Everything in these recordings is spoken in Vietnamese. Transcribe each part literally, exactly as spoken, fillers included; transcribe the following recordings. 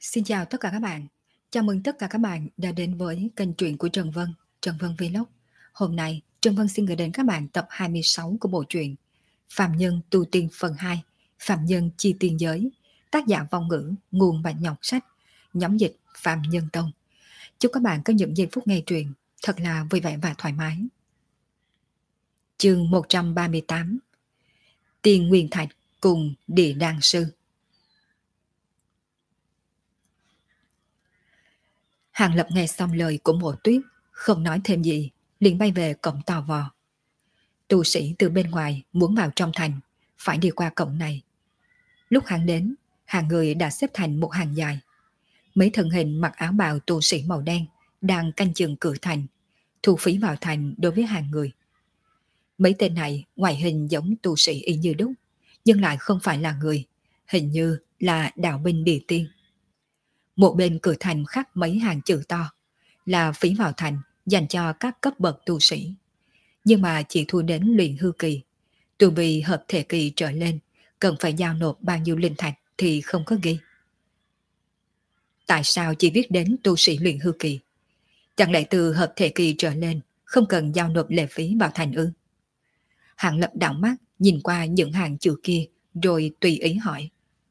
Xin chào tất cả các bạn. Chào mừng tất cả các bạn đã đến với kênh truyện của Trần Vân, Trần Vân Vlog. Hôm nay, Trần Vân xin gửi đến các bạn tập hai mươi sáu của bộ truyện Phạm Nhân Tu Tiên phần hai, Phạm Nhân Chi Tiên Giới, tác giả Vong Ngữ, nguồn Bạch Nhọc Sách, nhóm dịch Phạm Nhân Tông. Chúc các bạn có những giây phút nghe truyện thật là vui vẻ và thoải mái. Chương một trăm ba mươi tám, Tiên Nguyên Thạch cùng Địa Đan Sư. Hàng Lập nghe xong lời của Mộ Tuyết, không nói thêm gì, liền bay về cổng tò vò. Tu sĩ từ bên ngoài muốn vào trong thành, phải đi qua cổng này. Lúc hắn đến, hàng người đã xếp thành một hàng dài. Mấy thân hình mặc áo bào tu sĩ màu đen đang canh chừng cửa thành, thu phí vào thành đối với hàng người. Mấy tên này ngoại hình giống tu sĩ y như đúc, nhưng lại không phải là người, hình như là đạo binh địa tiên. Một bên cửa thành khắc mấy hàng chữ to, là phí vào thành dành cho các cấp bậc tu sĩ. Nhưng mà chỉ thu đến luyện hư kỳ, tu vi hợp thể kỳ trở lên, cần phải giao nộp bao nhiêu linh thạch thì không có ghi. Tại sao chỉ viết đến tu sĩ luyện hư kỳ? Chẳng lẽ từ hợp thể kỳ trở lên không cần giao nộp lệ phí vào thành ư? Hạng Lập đảo mắt nhìn qua những hàng chữ kia rồi tùy ý hỏi.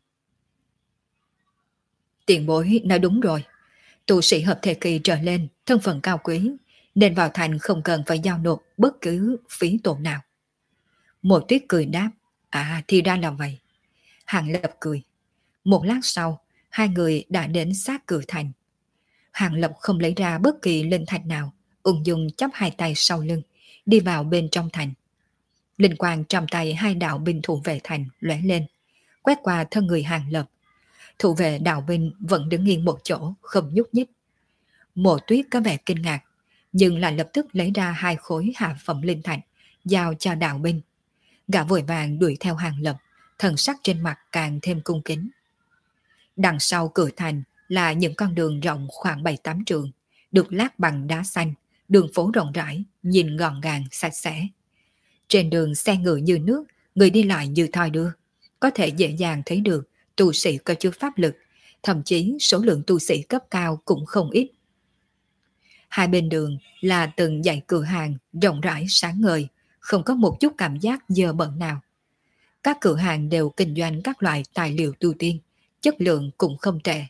Tiền bối nói đúng rồi, tu sĩ hợp thể kỳ trở lên thân phận cao quý, nên vào thành không cần phải giao nộp bất cứ phí tổn nào. Một Tuyết cười đáp, à thì ra là vậy. Hàng Lập cười. Một lát sau, hai người đã đến sát cửa thành. Hàng Lập không lấy ra bất kỳ linh thạch nào, ung dung chắp hai tay sau lưng, đi vào bên trong thành. Linh quang trong tay hai đạo binh thủ vệ thành lóe lên, quét qua thân người Hàng Lập. Thủ vệ đạo binh vẫn đứng yên một chỗ, không nhúc nhích. Mộ Tuyết có vẻ kinh ngạc, nhưng lại lập tức lấy ra hai khối hạ phẩm linh thạch, giao cho đạo binh. Gã vội vàng đuổi theo Hàng Lập, thần sắc trên mặt càng thêm cung kính. Đằng sau cửa thành là những con đường rộng khoảng bảy tám trượng, được lát bằng đá xanh, đường phố rộng rãi, nhìn gọn gàng, sạch sẽ. Trên đường xe ngựa như nước, người đi lại như thoi đưa, có thể dễ dàng thấy được tu sĩ có chút pháp lực, thậm chí số lượng tu sĩ cấp cao cũng không ít. Hai bên đường là từng dãy cửa hàng rộng rãi sáng ngời, không có một chút cảm giác dơ bẩn nào. Các cửa hàng đều kinh doanh các loại tài liệu tu tiên, chất lượng cũng không tệ.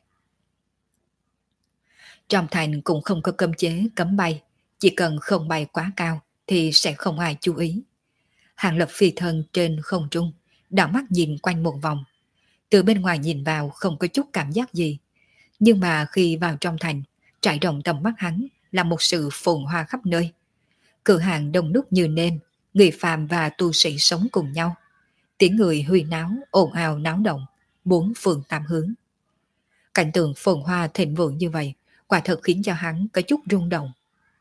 Trong thành cũng không có cấm chế cấm bay, chỉ cần không bay quá cao thì sẽ không ai chú ý. Hàng Lập phi thân trên không trung, đảo mắt nhìn quanh một vòng. Từ bên ngoài nhìn vào không có chút cảm giác gì, nhưng mà khi vào trong thành, trải rộng tầm mắt hắn là một sự phồn hoa khắp nơi. Cửa hàng đông đúc như nêm, người phàm và tu sĩ sống cùng nhau. Tiếng người huy náo, ồn ào náo động, bốn phương tám hướng. Cảnh tượng phồn hoa thịnh vượng như vậy, quả thật khiến cho hắn có chút rung động.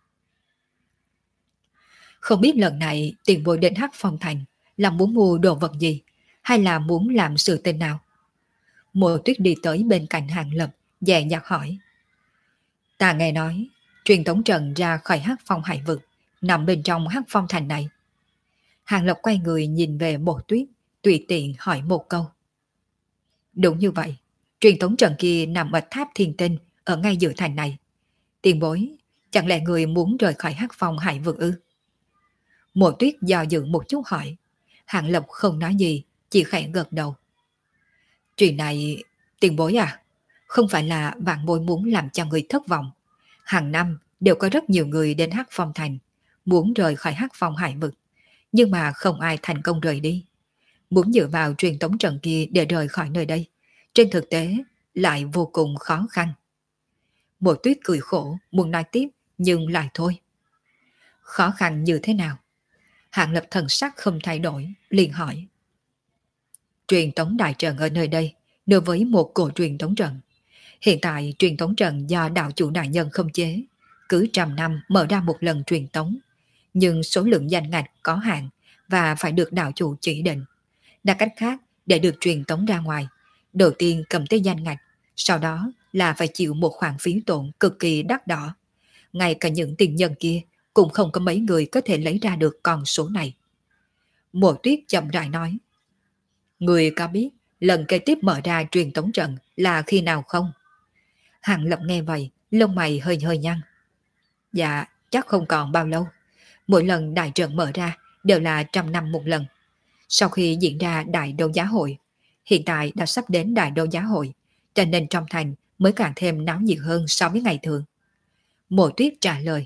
Không biết lần này tiền bối đến Hắc Phong Thành là muốn mua đồ vật gì, hay là muốn làm sự tình nào? Mộ Tuyết đi tới bên cạnh Hàng Lập, dè nhạt hỏi. Ta nghe nói, truyền tống trận ra khỏi Hắc Phong hải vực, nằm bên trong Hắc Phong Thành này. Hàng Lập quay người nhìn về Mộ Tuyết, tùy tiện hỏi một câu. Đúng như vậy, truyền tống trận kia nằm ở tháp thiên tinh, ở ngay giữa thành này. Tiền bối, chẳng lẽ người muốn rời khỏi Hắc Phong hải vực ư? Mộ Tuyết do dự một chút hỏi. Hàng Lập không nói gì, chỉ khẽ gật đầu. Chuyện này, tiền bối à, không phải là vạn bối muốn làm cho người thất vọng. Hàng năm đều có rất nhiều người đến Hắc Phong Thành, muốn rời khỏi Hắc Phong hải vực, nhưng mà không ai thành công rời đi. Muốn dựa vào truyền tống trận kia để rời khỏi nơi đây, trên thực tế lại vô cùng khó khăn. Mộ Tuyết cười khổ, muốn nói tiếp, nhưng lại thôi. Khó khăn như thế nào? Hạng Lập thần sắc không thay đổi, liền hỏi. Truyền tống đại trận ở nơi đây, đối với một cổ truyền tống trận. Hiện tại truyền tống trận do đạo chủ đại nhân không chế, cứ trăm năm mở ra một lần truyền tống, nhưng số lượng danh ngạch có hạn và phải được đạo chủ chỉ định. Nói cách khác, để được truyền tống ra ngoài, đầu tiên cầm tới danh ngạch, sau đó là phải chịu một khoản phí tổn cực kỳ đắt đỏ. Ngay cả những tiền nhân kia cũng không có mấy người có thể lấy ra được con số này. Mộ Tuyết chậm rãi nói. Người có biết lần kế tiếp mở ra truyền tống trận là khi nào không? Hàng Lập nghe vậy, lông mày hơi hơi nhăn. Dạ, chắc không còn bao lâu. Mỗi lần đại trận mở ra đều là trăm năm một lần. Sau khi diễn ra đại đấu giá hội, hiện tại đã sắp đến đại đấu giá hội, cho nên trong thành mới càng thêm náo nhiệt hơn so với ngày thường. Mộ Tuyết trả lời.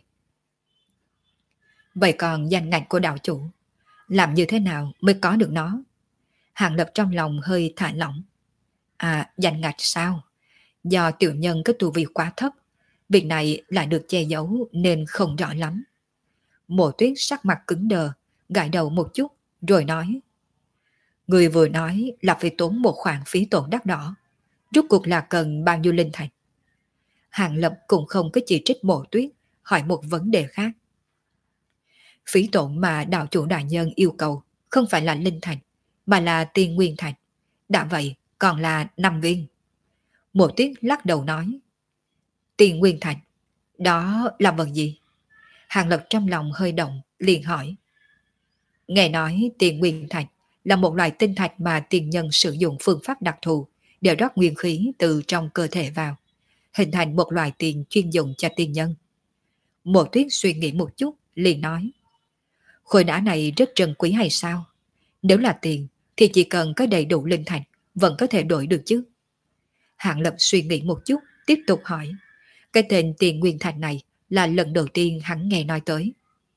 Vậy còn danh ngạch của đạo chủ, làm như thế nào mới có được nó? Hàng Lập trong lòng hơi thả lỏng. À, danh ngạch sao? Do tiểu nhân có tu vi quá thấp, việc này lại được che giấu nên không rõ lắm. Mộ Tuyết sắc mặt cứng đờ, gãi đầu một chút, rồi nói. Người vừa nói là phải tốn một khoản phí tổn đắt đỏ. Rốt cuộc là cần bao nhiêu linh thạch? Hàng Lập cũng không có chỉ trích Mộ Tuyết, hỏi một vấn đề khác. Phí tổn mà đạo chủ đại nhân yêu cầu không phải là linh thạch, mà là tiền nguyên thạch. Đã vậy, còn là năm viên. Mộ Tuyết lắc đầu nói. Tiền nguyên thạch, đó là vật gì? Hàng Lập trong lòng hơi động, liền hỏi. Nghe nói tiền nguyên thạch là một loại tinh thạch mà tiền nhân sử dụng phương pháp đặc thù để rót nguyên khí từ trong cơ thể vào, hình thành một loại tiền chuyên dụng cho tiền nhân. Mộ Tuyết suy nghĩ một chút, liền nói. Khối đá này rất trân quý hay sao? Nếu là tiền, thì chỉ cần có đầy đủ linh thạch, vẫn có thể đổi được chứ. Hạng Lập suy nghĩ một chút, tiếp tục hỏi. Cái tên tiền nguyên thạch này là lần đầu tiên hắn nghe nói tới.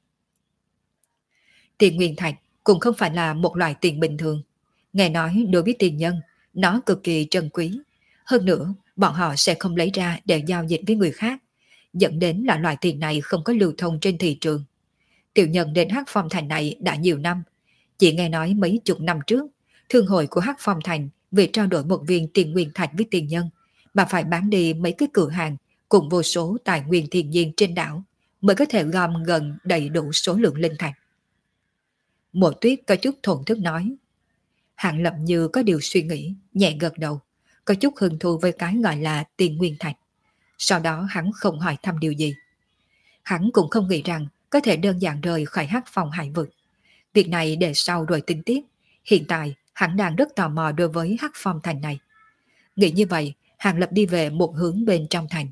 Tiền nguyên thạch cũng không phải là một loại tiền bình thường. Nghe nói đối với tiền nhân, nó cực kỳ trân quý. Hơn nữa, bọn họ sẽ không lấy ra để giao dịch với người khác, dẫn đến là loại tiền này không có lưu thông trên thị trường. Tiểu nhân đến Hắc Phong Thành này đã nhiều năm. Chỉ nghe nói mấy chục năm trước, thương hội của Hắc Phong Thành vì trao đổi một viên tiền nguyên thạch với tiền nhân, mà phải bán đi mấy cái cửa hàng cùng vô số tài nguyên thiên nhiên trên đảo mới có thể gom gần đầy đủ số lượng linh thạch. Mộ Tuyết có chút thổn thức nói. Hạng Lập như có điều suy nghĩ, nhẹ gật đầu, có chút hứng thú với cái gọi là tiền nguyên thạch. Sau đó hắn không hỏi thăm điều gì. Hắn cũng không nghĩ rằng có thể đơn giản rời khỏi Hắc Phong hải vực. Việc này để sau rồi tính tiếp. Hiện tại hắn đang rất tò mò đối với Hắc Phong thành này. Nghĩ như vậy, Hàng Lập đi về một hướng bên trong thành.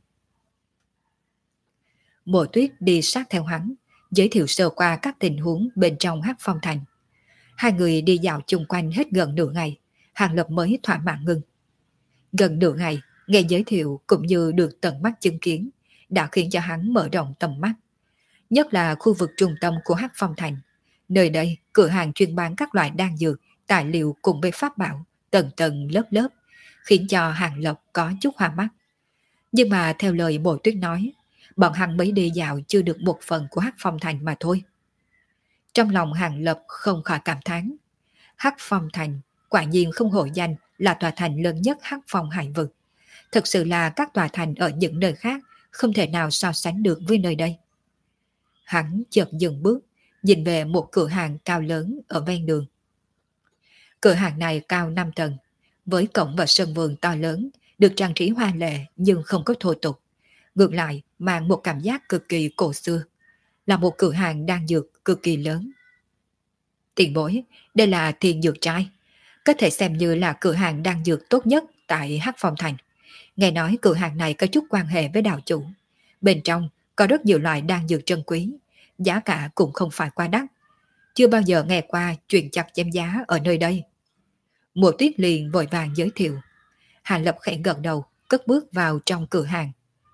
Mộ Tuyết đi sát theo hắn, giới thiệu sơ qua các tình huống bên trong Hắc Phong thành. Hai người đi dạo chung quanh hết gần nửa ngày, Hàng Lập mới thỏa mãn ngưng. Gần nửa ngày, nghe giới thiệu cũng như được tận mắt chứng kiến, đã khiến cho hắn mở rộng tầm mắt. Nhất là khu vực trung tâm của Hắc Phong thành. Nơi đây, cửa hàng chuyên bán các loại đan dược, tài liệu cùng với pháp bảo, tầng tầng lớp lớp, khiến cho Hàng Lập có chút hoa mắt. Nhưng mà theo lời Mộ Tuyết nói, bọn hắn mới đi dạo chưa được một phần của Hắc Phong thành mà thôi. Trong lòng Hàng Lập không khỏi cảm thán. Hắc Phong thành quả nhiên không hổ danh là tòa thành lớn nhất Hắc Phong hải vực. Thực sự là các tòa thành ở những nơi khác không thể nào so sánh được với nơi đây. Hắn chợt dừng bước, nhìn về một cửa hàng cao lớn ở ven đường. Cửa hàng này cao năm tầng, với cổng và sân vườn to lớn, được trang trí hoa lệ nhưng không có thô tục. Ngược lại mang một cảm giác cực kỳ cổ xưa, là một cửa hàng đan dược cực kỳ lớn. Tiền bối, đây là Thiên Dược Trai, có thể xem như là cửa hàng đan dược tốt nhất tại Hắc Phong Thành. Nghe nói cửa hàng này có chút quan hệ với đạo chủ. Bên trong có rất nhiều loại đan dược trân quý, giá cả cũng không phải quá đắt. Chưa bao giờ nghe qua chuyện chặt chém giá ở nơi đây. Mộ Tuyết liền vội vàng giới thiệu. Hàn Lập khẽ gật đầu, cất bước vào trong cửa hàng.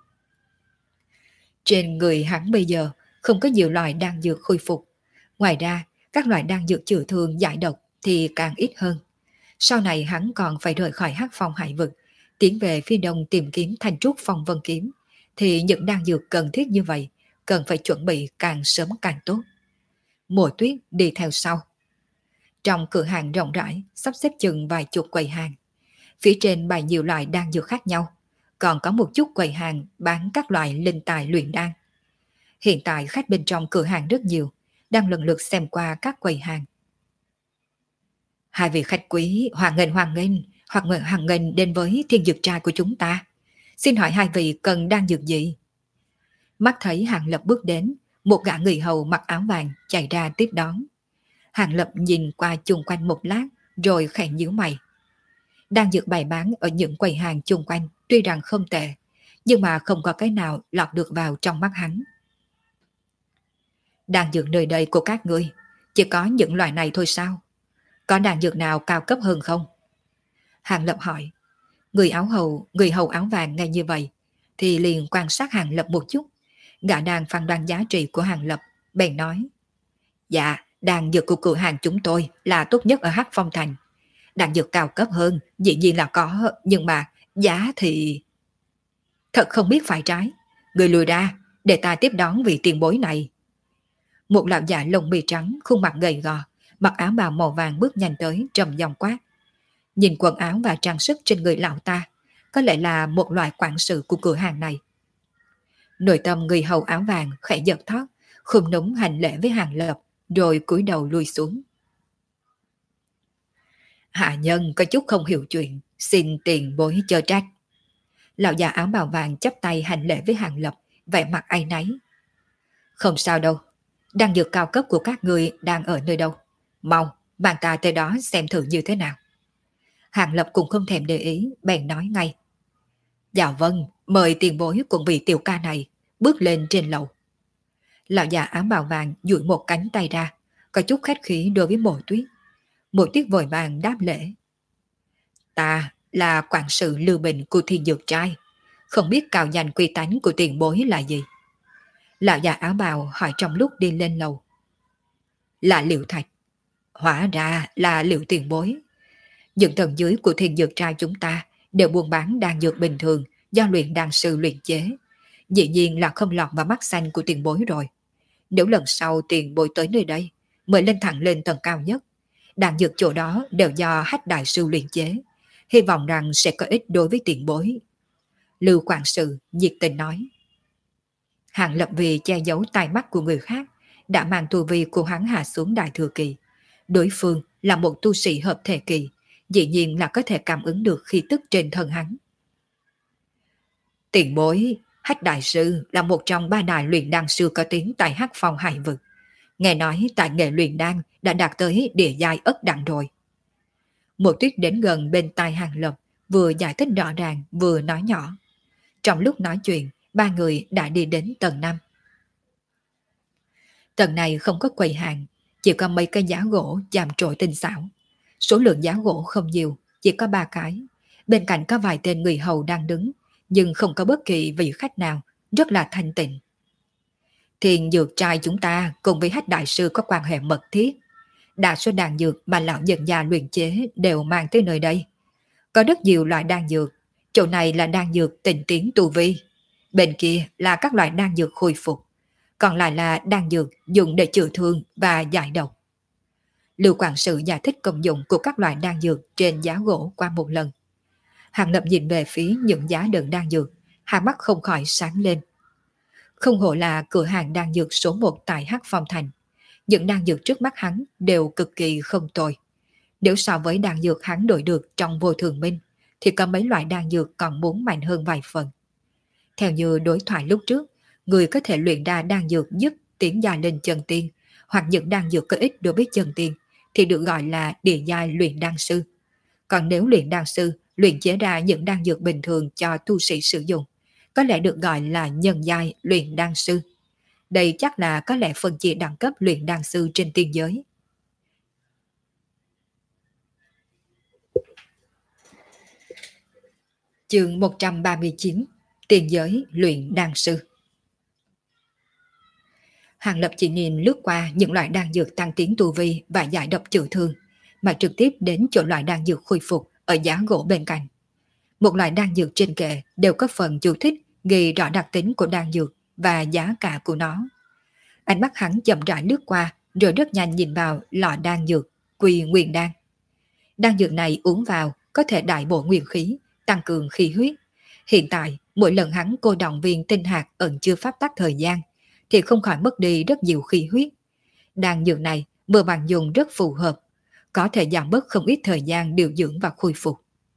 Trên người hắn bây giờ không có nhiều loại đan dược khôi phục. Ngoài ra, các loại đan dược chữa thương giải độc thì càng ít hơn. Sau này hắn còn phải rời khỏi Hắc Phong hải vực, tiến về phía đông tìm kiếm Thanh Trúc Phong Vân Kiếm, thì những đan dược cần thiết như vậy cần phải chuẩn bị càng sớm càng tốt. Mộ Tuyết đi theo sau. Trong cửa hàng rộng rãi sắp xếp chừng vài chục quầy hàng. Phía trên bày nhiều loại đan dược khác nhau, còn có một chút quầy hàng bán các loại linh tài luyện đan. Hiện tại khách bên trong cửa hàng rất nhiều, đang lần lượt xem qua các quầy hàng. Hai vị khách quý, hoàng nghênh hoàng nghênh, hoặc nguyện hoàng nghênh đến với Thiên Dược Trai của chúng ta. Xin hỏi hai vị cần đan dược gì? Mắt thấy Hàng Lập bước đến, một gã người hầu mặc áo vàng chạy ra tiếp đón. Hàng Lập nhìn qua chung quanh một lát, rồi khẽ nhíu mày. Đan dược bày bán ở những quầy hàng chung quanh tuy rằng không tệ, nhưng mà không có cái nào lọt được vào trong mắt hắn. Đan dược nơi đây của các ngươi chỉ có những loại này thôi sao? Có đan dược nào cao cấp hơn không? Hàng Lập hỏi. Người áo hầu, người hầu áo vàng nghe như vậy thì liền quan sát Hàng Lập một chút. Gã đang phán đoán giá trị của Hàng Lập, bèn nói. Dạ, đan dược của cửa hàng chúng tôi là tốt nhất ở Hắc Phong Thành. Đan dược cao cấp hơn, dĩ nhiên là có, nhưng mà giá thì... Thật không biết phải trái. Người lùi ra, để ta tiếp đón vị tiền bối này. Một lão già lông mi trắng, khuôn mặt gầy gò, mặc áo bào màu vàng bước nhanh tới, trầm giọng quát. Nhìn quần áo và trang sức trên người lão ta, có lẽ là một loại quản sự của cửa hàng này. Nội tâm người hầu áo vàng khẽ giật thót, khum núm hành lễ với Hàng Lập, rồi cúi đầu lui xuống. Hạ nhân có chút không hiểu chuyện, xin tiền bối chớ trách. Lão già áo bào vàng chắp tay hành lễ với Hàng Lập, vẻ mặt áy náy. Không sao đâu, đan dược cao cấp của các người đang ở nơi đâu? Mau, bạn ta tới đó xem thử như thế nào. Hàng Lập cũng không thèm để ý, bèn nói ngay. Dạ vâng, mời tiền bối cùng vị tiểu ca này bước lên trên lầu. Lão già áo bào vàng duỗi một cánh tay ra, có chút khách khí đối với Mộ Tuyết. Mộ Tuyết vội vàng đáp lễ. Ta là quản sự Lưu Bình của Thiên Dược Trai, không biết cao danh quy tánh của tiền bối là gì. Lão già áo bào hỏi trong lúc đi lên lầu. Là Liệu Thạch. Hóa ra là Liệu tiền bối. Những tầng dưới của Thiên Dược Trai chúng ta đều buôn bán đan dược bình thường do luyện đan sư luyện chế. Dĩ nhiên là không lọt vào mắt xanh của tiền bối rồi. Nếu lần sau tiền bối tới nơi đây, mời lên thẳng lên tầng cao nhất. Đan dược chỗ đó đều do Hách đại sư luyện chế. Hy vọng rằng sẽ có ích đối với tiền bối. Lưu quản sự nhiệt tình nói. Hàng Lập vì che giấu tai mắt của người khác, đã mang tu vi của hắn hạ xuống đại thừa kỳ. Đối phương là một tu sĩ hợp thể kỳ, dĩ nhiên là có thể cảm ứng được khí tức trên thân hắn. Tiền bối, Hách đại sư là một trong ba đại luyện đan sư có tiếng tại Hắc Phong Hải vực. Nghe nói tại nghệ luyện đan đã đạt tới địa giai ất đẳng rồi. Một Tuyết đến gần bên tai Hàng Lập, vừa giải thích rõ ràng vừa nói nhỏ. Trong lúc nói chuyện, ba người đã đi đến tầng năm. Tầng này không có quầy hàng, chỉ có mấy cái giá gỗ chạm trội tinh xảo. Số lượng giá gỗ không nhiều, chỉ có ba cái. Bên cạnh có vài tên người hầu đang đứng, nhưng không có bất kỳ vị khách nào, rất là thanh tịnh. Thiên Dược Trai chúng ta cùng với Hách đại sư có quan hệ mật thiết. Đa số đan dược mà lão nhân gia luyện chế đều mang tới nơi đây. Có rất nhiều loại đan dược, chỗ này là đan dược tinh tiến tu vi. Bên kia là các loại đan dược khôi phục, còn lại là đan dược dùng để chữa thương và giải độc. Lưu quản sự giải thích công dụng của các loại đan dược trên giá gỗ qua một lần. Hàng Lập nhìn về phía những giá đựng đan dược, hai mắt không khỏi sáng lên. Không hổ là cửa hàng đan dược số một tại Hắc Phong Thành. Những đan dược trước mắt hắn đều cực kỳ không tồi. Nếu so với đan dược hắn đổi được trong Vô Thường Minh, thì có mấy loại đan dược còn muốn mạnh hơn vài phần. Theo như đối thoại lúc trước, người có thể luyện ra đan dược giúp tiến giai lên chân tiên, hoặc những đan dược có ích đối với chân tiên, thì được gọi là địa giai luyện đan sư. Còn nếu luyện đan sư luyện chế ra những đan dược bình thường cho tu sĩ sử dụng, có lẽ được gọi là nhân giai luyện đan sư. Đây chắc là có lẽ phân chia đẳng cấp luyện đan sư trên tiên giới. Chương một trăm ba mươi chín. Tiên giới luyện đan sư. Hàng Lập chỉ nhìn lướt qua những loại đan dược tăng tiến tu vi và giải độc chữa thương, mà trực tiếp đến chỗ loại đan dược khôi phục ở giá gỗ bên cạnh. Một loại đan dược trên kệ đều có phần chú thích ghi rõ đặc tính của đan dược và giá cả của nó. Ánh mắt hắn chậm rãi lướt qua, rồi rất nhanh nhìn vào lọ đan dược Quy Nguyên Đan. Đan dược này uống vào có thể đại bổ nguyên khí, tăng cường khí huyết. Hiện tại, mỗi lần hắn cô động viên tinh hạt ẩn chứa pháp tắc thời gian, thì không khỏi mất đi rất nhiều khí huyết. Đan dược này vừa bằng dùng rất phù hợp, có thể giảm bớt không ít thời gian điều dưỡng và khôi phục.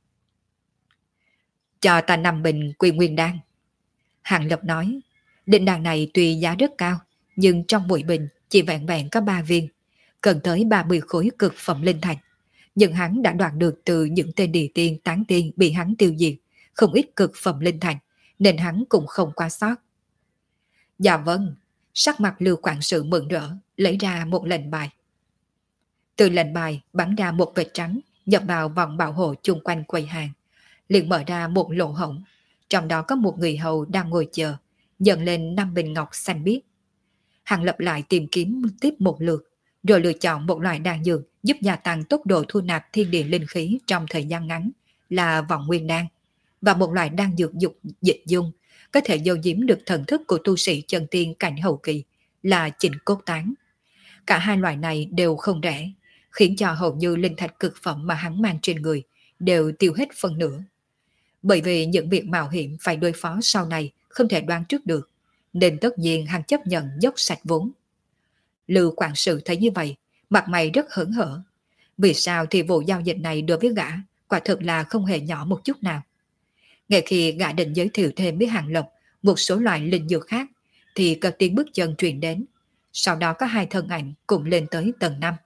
Cho ta năm bình Quy Nguyên Đan. Hàng Lập nói, định đan này tuy giá rất cao, nhưng trong mỗi bình chỉ vẹn vẹn có ba viên, cần tới ba mươi khối cực phẩm linh thạch. Nhưng hắn đã đoạt được từ những tên địa tiên tán tiên bị hắn tiêu diệt không ít cực phẩm linh thạch, nên hắn cũng không qua sót. Dạ vâng, sắc mặt Lưu quản sự mừng rỡ, lấy ra một lệnh bài. Từ lệnh bài bắn ra một vệt trắng, nhập vào vòng bảo hộ chung quanh quầy hàng, liền mở ra một lỗ hổng. Trong đó có một người hầu đang ngồi chờ, nhận lên năm bình ngọc xanh biếc. Hắn lập lại tìm kiếm tiếp một lượt, rồi lựa chọn một loại đan dược giúp gia tăng tốc độ thu nạp thiên địa linh khí trong thời gian ngắn là vọng nguyên đan, và một loại đan dược dục dịch dung có thể giấu giếm được thần thức của tu sĩ chân tiên cảnh hậu kỳ là chỉnh cốt tán. Cả hai loại này đều không rẻ, khiến cho hầu như linh thạch cực phẩm mà hắn mang trên người đều tiêu hết phần nửa. Bởi vì những việc mạo hiểm phải đối phó sau này không thể đoán trước được, nên tất nhiên hắn chấp nhận dốc sạch vốn. Lưu quản sự thấy như vậy, mặt mày rất hớn hở. Vì sao thì vụ giao dịch này đối với gã quả thực là không hề nhỏ một chút nào. Ngay khi gã định giới thiệu thêm với Hàng Lập một số loại linh dược khác, thì có tiếng bước chân truyền đến. Sau đó có hai thân ảnh cùng lên tới tầng năm.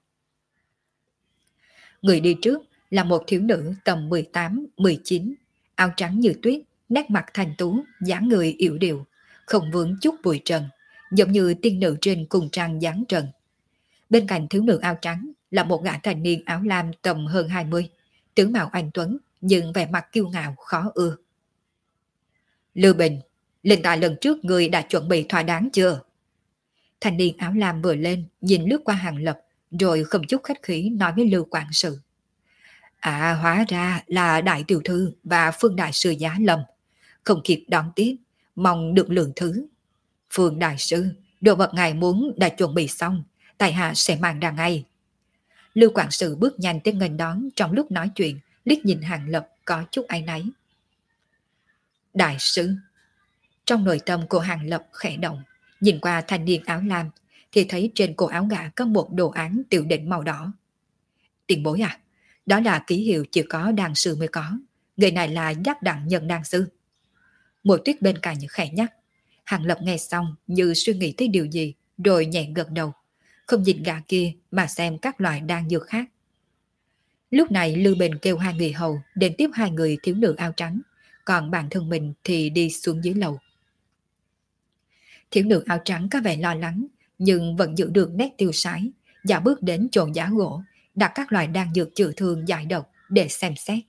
Người đi trước là một thiếu nữ tầm mười tám mười chín, áo trắng như tuyết, nét mặt thanh tú, dáng người yểu điệu, không vướng chút bụi trần, giống như tiên nữ trên cùng trang dáng trần. Bên cạnh thiếu nữ áo trắng là một gã thanh niên áo lam tầm hơn hai mươi, tướng mạo anh tuấn nhưng vẻ mặt kiêu ngạo khó ưa. Lưu Bình, linh tài lần trước người đã chuẩn bị thỏa đáng chưa? Thanh niên áo lam vừa lên, nhìn lướt qua Hàng Lập, rồi không chút khách khí nói với Lưu quản sự. À, hóa ra là đại tiểu thư và Phương đại sư giá lầm, không kịp đón tiếp, mong được lượng thứ. Phương đại sư, đồ vật ngài muốn đã chuẩn bị xong, tại hạ sẽ mang ra ngay. Lưu quản sự bước nhanh tới nghênh đón, trong lúc nói chuyện, liếc nhìn Hàng Lập có chút áy náy. Đại sư. Trong nội tâm của Hàng Lập khẽ động, nhìn qua thanh niên áo lam, thì thấy trên cổ áo gã có một đồ án tiểu đỉnh màu đỏ. Tiền bối à, đó là ký hiệu chỉ có đàn sư mới có, người này là Giác Đặng Nhân đàn sư. Một tuyết bên cạnh khẽ nhắc. Hàng Lập nghe xong như suy nghĩ tới điều gì, rồi nhẹ gật đầu, không nhìn gã kia mà xem các loại đan dược khác. Lúc này Lưu Bình kêu hai người hầu đến tiếp hai người thiếu nữ áo trắng, còn bản thân mình thì đi xuống dưới lầu. Thiếu nữ áo trắng có vẻ lo lắng, nhưng vẫn giữ được nét tiêu sái, dạo bước đến chỗ giá gỗ, đặt các loại đan dược chữa thương giải độc để xem xét.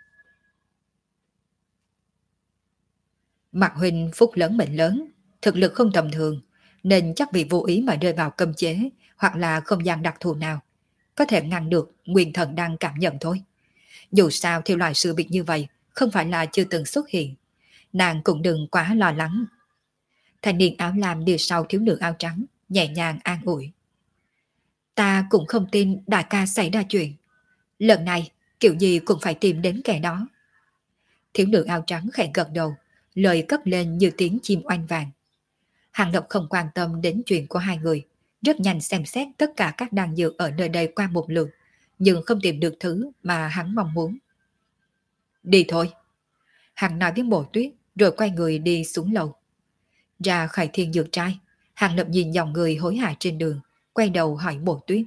Mạc huynh phúc lớn mệnh lớn, thực lực không tầm thường, nên chắc vì vô ý mà rơi vào cấm chế hoặc là không gian đặc thù nào, có thể ngăn được nguyên thần đang cảm nhận thôi. Dù sao thì loại sự việc như vậy không phải là chưa từng xuất hiện, nàng cũng đừng quá lo lắng. Thanh niên áo lam đi sau thiếu nữ áo trắng, nhẹ nhàng an ủi. Ta cũng không tin đại ca xảy ra chuyện. Lần này, kiểu gì cũng phải tìm đến kẻ đó. Thiếu nữ áo trắng khẽ gật đầu, lời cất lên như tiếng chim oanh vàng. Hàng Lập không quan tâm đến chuyện của hai người, rất nhanh xem xét tất cả các đan dược ở nơi đây qua một lượt, nhưng không tìm được thứ mà hắn mong muốn. Đi thôi. Hắn nói với Mộ Tuyết, rồi quay người đi xuống lầu. Ra khỏi thiên dược trai, Hàng Lập nhìn dòng người hối hả trên đường, quay đầu hỏi Mộ Tuyết.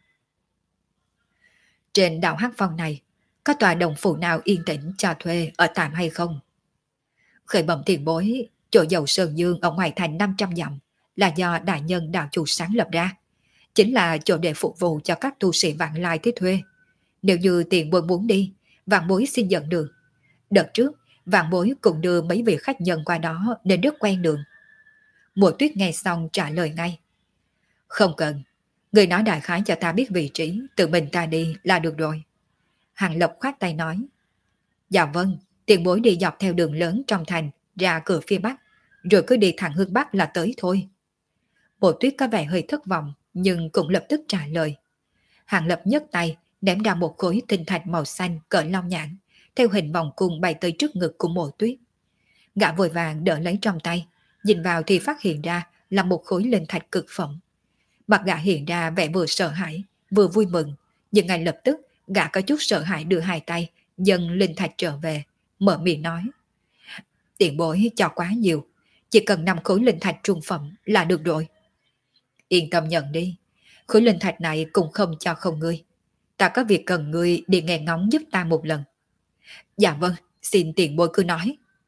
Trên đảo Hắc Phong này, có tòa đồng phủ nào yên tĩnh cho thuê ở tạm hay không? Khởi bẩm tiền bối, chỗ dầu Sơn Dương ở ngoài thành năm trăm dặm là do đại nhân đạo chủ sáng lập ra, chính là chỗ để phục vụ cho các tu sĩ vãng lai tới thuê. Nếu như tiền bối muốn đi, vạn bối xin dẫn đường. Đợt trước, vạn bối cũng đưa mấy vị khách nhân qua đó nên rất quen đường. Mùa Tuyết nghe xong trả lời ngay. Không cần, người nói đại khái cho ta biết vị trí, tự mình ta đi là được rồi. Hàng Lập khoát tay nói. Dạ vâng, tiền bối đi dọc theo đường lớn trong thành, ra cửa phía bắc, rồi cứ đi thẳng hướng bắc là tới thôi. Mùa Tuyết có vẻ hơi thất vọng, nhưng cũng lập tức trả lời. Hàng Lập nhấc tay, ném ra một khối tinh thạch màu xanh cỡ long nhãn, theo hình vòng cung bay tới trước ngực của Mộ Tuyết. Gã vội vàng đỡ lấy trong tay, nhìn vào thì phát hiện ra là một khối linh thạch cực phẩm. Mặt gã hiện ra vẻ vừa sợ hãi, vừa vui mừng, nhưng ngay lập tức gã có chút sợ hãi đưa hai tay, dâng linh thạch trở về, mở miệng nói. Tiền bối cho quá nhiều, chỉ cần năm khối linh thạch trung phẩm là được rồi. Yên tâm nhận đi, khối linh thạch này cũng không cho không ngươi. Ta có việc cần ngươi đi nghe ngóng giúp ta một lần. Dạ vâng, xin tiền bối cứ nói.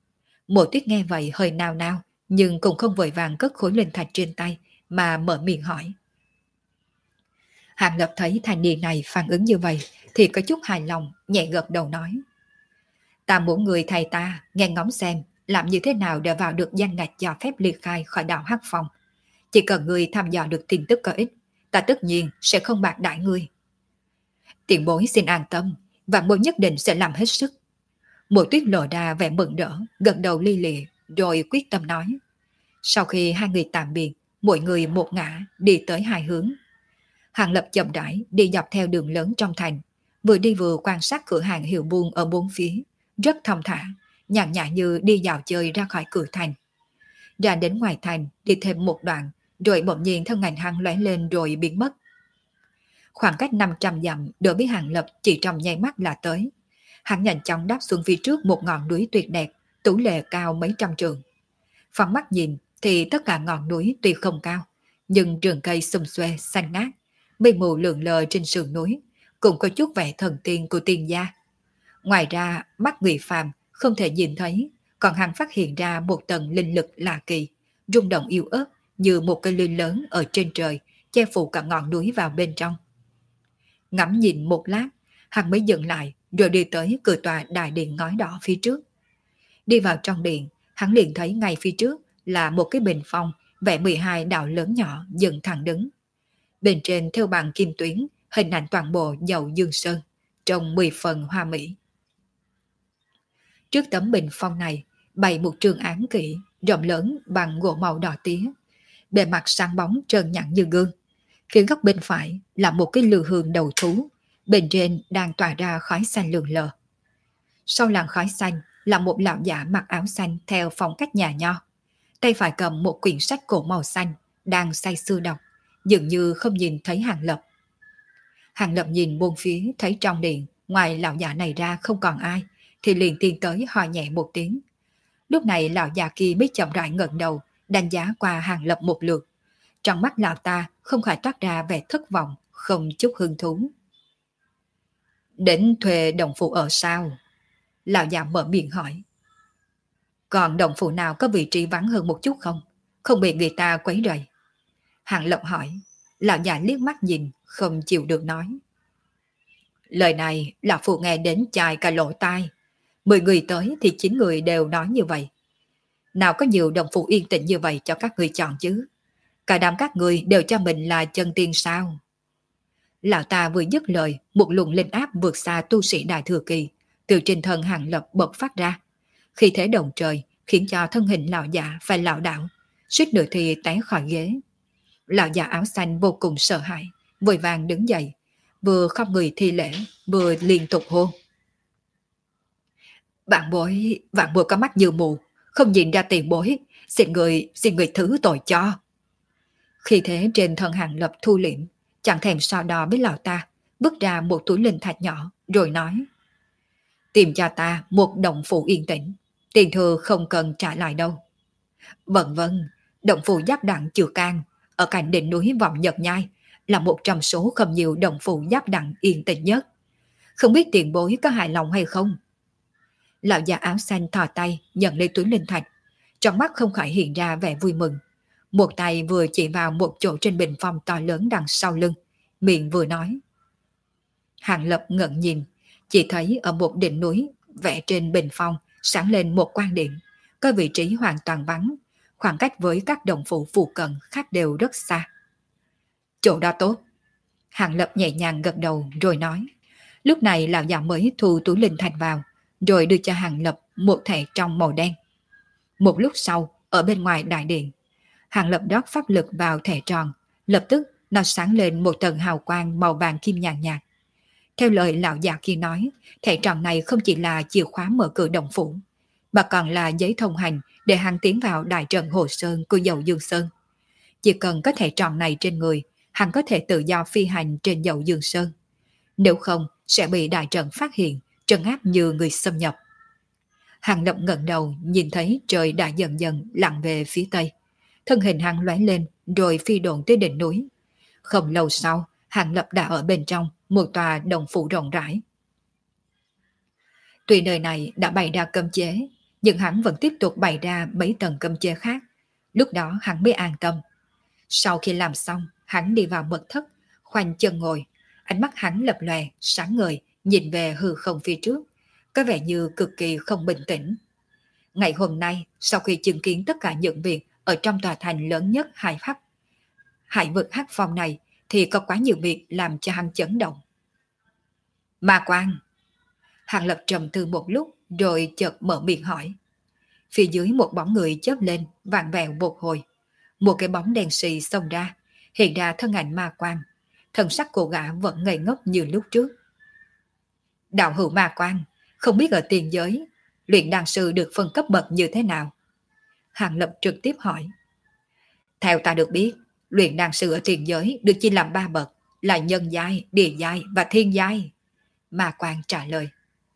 Mộ Tuyết nghe vậy hơi nao nao, nhưng cũng không vội vàng cất khối linh thạch trên tay, mà mở miệng hỏi. Hàng Lập thấy thanh niên này phản ứng như vậy, thì có chút hài lòng, nhẹ gật đầu nói. Ta muốn người thầy ta nghe ngóng xem, làm như thế nào để vào được danh ngạch cho phép ly khai khỏi đạo Hắc Phong. Chỉ cần người thăm dò được tin tức có ích, ta tất nhiên sẽ không bạc đãi ngươi. Tiền bối xin an tâm, và bối nhất định sẽ làm hết sức. Mộ Tuyết lộ ra vẻ mừng rỡ, gật đầu li lịa, rồi quyết tâm nói. Sau khi hai người tạm biệt, mỗi người một ngã đi tới hai hướng. Hàng Lập chậm rãi đi dọc theo đường lớn trong thành, vừa đi vừa quan sát cửa hàng hiệu buôn ở bốn phía, rất thong thả, nhàn nhã như đi dạo chơi ra khỏi cửa thành. Ra đến ngoài thành, đi thêm một đoạn, rồi bỗng nhiên thân ảnh hắn lóe lên rồi biến mất. Khoảng cách năm trăm dặm đối với Hàng Lập chỉ trong nháy mắt là tới. Hắn nhanh chóng đáp xuống phía trước một ngọn núi tuyệt đẹp, tú lệ cao mấy trăm trượng. Phóng mắt nhìn thì tất cả ngọn núi tuy không cao, nhưng rừng cây xum xuê xanh ngát, mây mù lượn lờ trên sườn núi, cũng có chút vẻ thần tiên của tiên gia. Ngoài ra, mắt người phàm không thể nhìn thấy, còn hắn phát hiện ra một tầng linh lực lạ kỳ, rung động yếu ớt như một cây lươn lớn ở trên trời, che phủ cả ngọn núi vào bên trong. Ngắm nhìn một lát, hắn mới dừng lại rồi đi tới cửa tòa đại điện ngói đỏ phía trước. Đi vào trong điện, hắn liền thấy ngay phía trước là một cái bình phong vẽ mười hai đạo lớn nhỏ dựng thẳng đứng. Bên trên theo bằng kim tuyến, hình ảnh toàn bộ dầu dương sơn, trông mười phần hoa mỹ. Trước tấm bình phong này, bày một trường án kỹ, rộng lớn bằng gỗ màu đỏ tía. Bề mặt sáng bóng trơn nhẵn như gương. Phía góc bên phải là một cái lư hương đầu thú, bên trên đang tỏa ra khói xanh lượn lờ. Sau làn khói xanh là một lão giả mặc áo xanh theo phong cách nhà nho. Tay phải cầm một quyển sách cổ màu xanh, đang say sưa đọc, dường như không nhìn thấy Hàng Lập. Hàng Lập nhìn buông phía thấy trong điện, ngoài lão giả này ra không còn ai, thì liền tiến tới hỏi nhẹ một tiếng. Lúc này lão già kia mới chậm rãi ngẩng đầu, đánh giá qua Hàng Lập một lượt. Trong mắt lão ta không khỏi toát ra vẻ thất vọng, không chút hứng thú. Đến thuê đồng phụ ở sao? Lão già mở miệng hỏi. Còn đồng phụ nào có vị trí vắng hơn một chút không? Không bị người ta quấy rầy. Hàng Lập hỏi. Lão già liếc mắt nhìn, không chịu được nói. Lời này lão phụ nghe đến chài cả lỗ tai. Mười người tới thì chín người đều nói như vậy. Nào có nhiều đồng phụ yên tĩnh như vậy cho các người chọn chứ? Cả đám các người đều cho mình là chân tiên sao? Lão ta vừa dứt lời, một luồng linh áp vượt xa tu sĩ đại thừa kỳ, từ trên thân Hàng Lập bộc phát ra. Khi thế động trời, khiến cho thân hình lão già phải lảo đảo, suýt nữa thì té khỏi ghế. Lão già áo xanh vô cùng sợ hãi, vội vàng đứng dậy, vừa không người thi lễ, vừa liên tục hô. Bạn bối, bạn bối có mắt như mù, không nhìn ra tiền bối, xin người, xin người thứ tội cho. Khi thế trên thân Hàng Lập thu liễm, chẳng thèm so đo với lão ta, bước ra một túi linh thạch nhỏ, rồi nói. Tìm cho ta một động phủ yên tĩnh, tiền thừa không cần trả lại đâu. Vâng vâng, động phủ giáp đặng Chừa Can, ở cạnh đỉnh núi Vọng Nhật Nhai, là một trong số không nhiều động phủ giáp đặng yên tĩnh nhất. Không biết tiền bối có hài lòng hay không? Lão già áo xanh thò tay nhận lấy túi linh thạch, trong mắt không khỏi hiện ra vẻ vui mừng. Một tay vừa chỉ vào một chỗ trên bình phong to lớn đằng sau lưng, miệng vừa nói. Hàng Lập ngẩng nhìn, chỉ thấy ở một đỉnh núi vẽ trên bình phong sáng lên một quan điện, có vị trí hoàn toàn vắng, khoảng cách với các đồng phụ phụ cận khác đều rất xa. Chỗ đó tốt. Hàng Lập nhẹ nhàng gật đầu rồi nói. Lúc này lão già mới thu túi linh thạch vào, rồi đưa cho Hàng Lập một thẻ trong màu đen. Một lúc sau, ở bên ngoài đại điện, Hàng Lập rót pháp lực vào thẻ tròn, lập tức nó sáng lên một tầng hào quang màu vàng kim nhàn nhạt. Theo lời lão già kia nói, thẻ tròn này không chỉ là chìa khóa mở cửa động phủ, mà còn là giấy thông hành để hắn tiến vào đại trận Hồ Sơn của Dậu Dương Sơn. Chỉ cần có thẻ tròn này trên người, hắn có thể tự do phi hành trên Dậu Dương Sơn. Nếu không, sẽ bị đại trận phát hiện, trấn áp như người xâm nhập. Hàng Lập ngẩng đầu nhìn thấy trời đã dần dần lặn về phía tây. Thân hình hắn lóe lên rồi phi độn tới đỉnh núi. Không lâu sau, Hàng Lập đã ở bên trong một tòa đồng phủ rộng rãi. Tuy nơi này đã bày ra cấm chế, nhưng hắn vẫn tiếp tục bày ra mấy tầng cấm chế khác. Lúc đó hắn mới an tâm. Sau khi làm xong, hắn đi vào mật thất, khoanh chân ngồi, ánh mắt hắn lập lòe, sáng ngời, nhìn về hư không phía trước, có vẻ như cực kỳ không bình tĩnh. Ngày hôm nay, sau khi chứng kiến tất cả những việc ở trong tòa thành lớn nhất Hải Hắc, Hải vực Hắc Phong này, thì có quá nhiều việc làm cho hắn chấn động. Ma Quang! Hàng Lập trầm tư một lúc, rồi chợt mở miệng hỏi. Phía dưới một bóng người chớp lên, vàng vẹo một hồi. Một cái bóng đen xì xông ra, hiện ra thân ảnh Ma Quang. Thần sắc của gã vẫn ngây ngốc như lúc trước. Đạo hữu Ma Quang, không biết ở tiền giới, luyện đan sư được phân cấp bậc như thế nào? Hàng Lập trực tiếp hỏi. Theo ta được biết, luyện đan sư ở tiền giới được chia làm ba bậc, là nhân giai, địa giai và thiên giai. Ma Quang trả lời.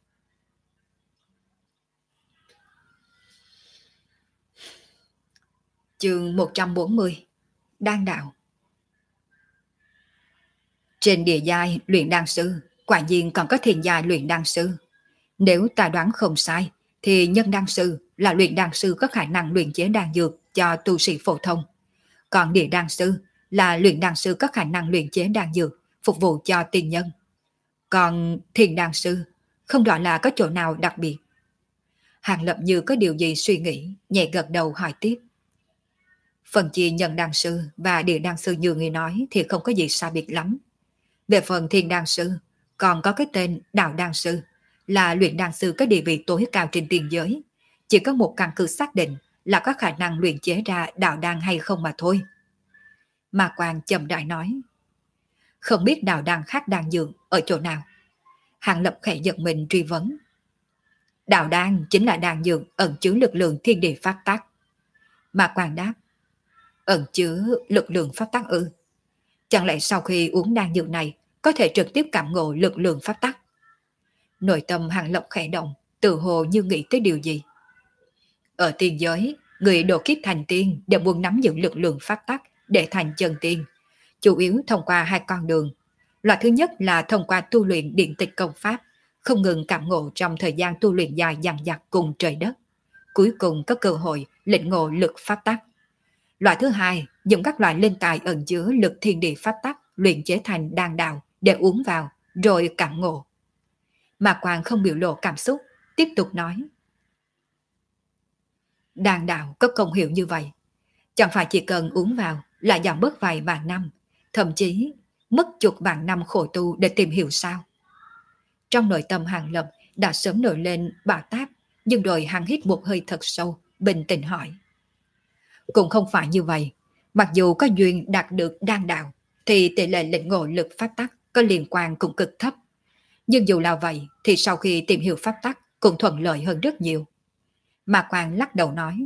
Chương một trăm bốn mươi. Đan đạo. Trên địa giai luyện đan sư, quả nhiên còn có thiên giai luyện đan sư. Nếu ta đoán không sai, thì nhân đan sư là luyện đan sư có khả năng luyện chế đan dược cho tu sĩ phổ thông. Còn địa đan sư là luyện đan sư có khả năng luyện chế đan dược phục vụ cho tiên nhân. Còn thiên đan sư không rõ là có chỗ nào đặc biệt. Hàng Lập như có điều gì suy nghĩ, nhẹ gật đầu hỏi tiếp. Phần chia nhân đan sư và địa đan sư như người nói thì không có gì xa biệt lắm. Về phần thiên đan sư, còn có cái tên đạo đan sư, là luyện đan sư có địa vị tối cao trên tiền giới. Chỉ có một căn cứ xác định là có khả năng luyện chế ra đạo đan hay không mà thôi. Ma Quang chậm rãi nói. Không biết đạo đan khác đan dược ở chỗ nào? Hàng Lập khẽ giật mình truy vấn. Đạo đan chính là đan dược ẩn chứa lực lượng thiên địa phát tác. Ma Quang đáp. Ẩn chứa lực lượng phát tác ư? Chẳng lẽ sau khi uống đan dược này có thể trực tiếp cảm ngộ lực lượng phát tác? Nội tâm Hàng Lập khẽ động, tự hồ như nghĩ tới điều gì. Ở tiên giới, người độ kiếp thành tiên đều muốn nắm giữ lực lượng phát tác để thành chân tiên, chủ yếu thông qua hai con đường. Loại thứ nhất là thông qua tu luyện điện tịch công pháp, không ngừng cảm ngộ trong thời gian tu luyện dài dằng dặc cùng trời đất. Cuối cùng có cơ hội lĩnh ngộ lực phát tác. Loại thứ hai, dùng các loại linh tài ẩn chứa lực thiên địa phát tác luyện chế thành đan đạo để uống vào, rồi cảm ngộ. Mà Quang không biểu lộ cảm xúc, tiếp tục nói. Đan đạo có công hiệu như vậy, chẳng phải chỉ cần uống vào là giảm bớt vài vạn năm, thậm chí mất chục vạn năm khổ tu để tìm hiểu sao? Trong nội tâm Hàng Lập đã sớm nổi lên bạo táp, nhưng rồi hắn hít một hơi thật sâu, bình tĩnh hỏi. Cũng không phải như vậy, mặc dù có duyên đạt được đan đạo, thì tỷ lệ lĩnh ngộ lực phát tắc có liên quan cũng cực thấp. Nhưng dù là vậy, thì sau khi tìm hiểu pháp tắc cũng thuận lợi hơn rất nhiều. Mà Quang lắc đầu nói.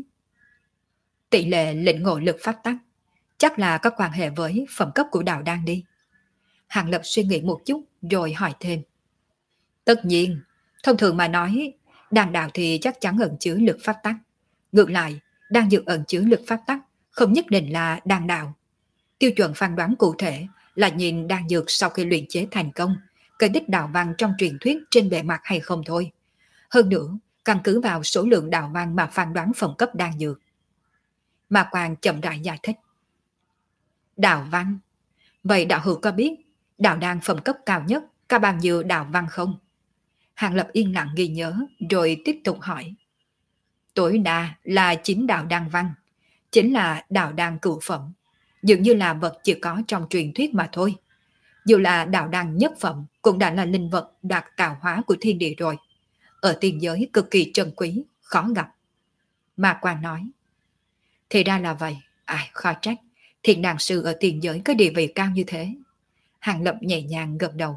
Tỷ lệ lĩnh ngộ lực pháp tắc chắc là có quan hệ với phẩm cấp của đạo đan đi. Hàng Lập suy nghĩ một chút rồi hỏi thêm. Tất nhiên, thông thường mà nói, đan đạo thì chắc chắn ẩn chứa lực pháp tắc. Ngược lại, đan dược ẩn chứa lực pháp tắc không nhất định là đan đạo. Tiêu chuẩn phán đoán cụ thể là nhìn đan dược sau khi luyện chế thành công, cây đích đạo văn trong truyền thuyết trên bề mặt hay không thôi. Hơn nữa, căn cứ vào số lượng đạo văn mà phán đoán phẩm cấp đan dược. Ma Quang chậm rãi giải thích. Đạo văn? Vậy đạo hữu có biết đạo đan phẩm cấp cao nhất có bao nhiêu đạo văn không? Hàng Lập yên lặng ghi nhớ rồi tiếp tục hỏi. Tối đa là chín đạo đan văn, chính là đạo đan cửu phẩm, dường như là vật chỉ có trong truyền thuyết mà thôi. Dù là đạo đan nhất phẩm cũng đã là linh vật đạt tạo hóa của thiên địa rồi. Ở tiên giới cực kỳ trân quý, khó gặp. Ma Quang nói. Thì ra là vậy, ai khó trách, thiện đàn sư ở tiên giới có địa vị cao như thế. Hàng Lập nhẹ nhàng gật đầu.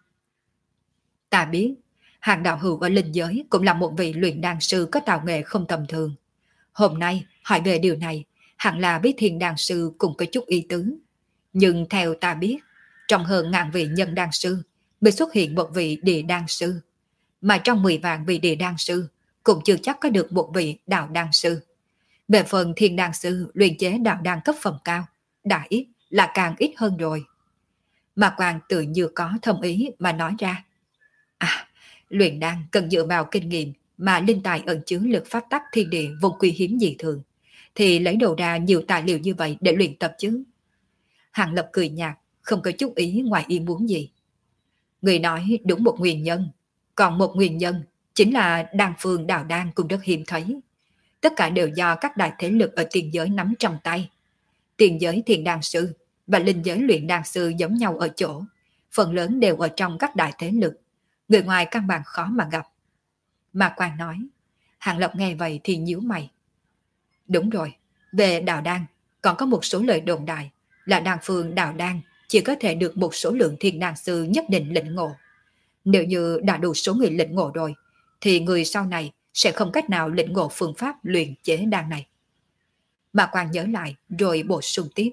Ta biết, Hàng đạo hữu ở linh giới cũng là một vị luyện đan sư có tạo nghệ không tầm thường. Hôm nay hỏi về điều này, hẳn là biết thiền đan sư cũng có chút ý tứ. Nhưng theo ta biết, trong hơn ngàn vị nhân đan sư mới xuất hiện một vị địa đan sư. Mà trong mười vạn vị địa đan sư cũng chưa chắc có được một vị đạo đan sư. Về phần thiên đan sư luyện chế đạo đan cấp phẩm cao, đã ít là càng ít hơn rồi. Mà Quang tự như có thâm ý mà nói ra. À, luyện đan cần dựa vào kinh nghiệm mà linh tài ẩn chứa lực pháp tắc thiên địa vô quý hiếm dị thường, thì lấy đầu ra nhiều tài liệu như vậy để luyện tập chứ. Hàng Lập cười nhạt, không có chút ý ngoài ý muốn gì. Người nói đúng một nguyên nhân, còn một nguyên nhân chính là đan phương đào đan cũng rất hiếm thấy. Tất cả đều do các đại thế lực ở tiền giới nắm trong tay. Tiền giới thiền đan sư và linh giới luyện đan sư giống nhau ở chỗ, phần lớn đều ở trong các đại thế lực, người ngoài căn bản khó mà gặp. Mà Quang nói. Hàng Lập nghe vậy thì nhíu mày. Đúng rồi, về đào đan còn có một số lời đồn đại là đan phương đào đan chỉ có thể được một số lượng thiên đan sư nhất định lĩnh ngộ. Nếu như đã đủ số người lĩnh ngộ rồi, thì người sau này sẽ không cách nào lĩnh ngộ phương pháp luyện chế đan này. Mà Quang nhớ lại rồi bổ sung tiếp.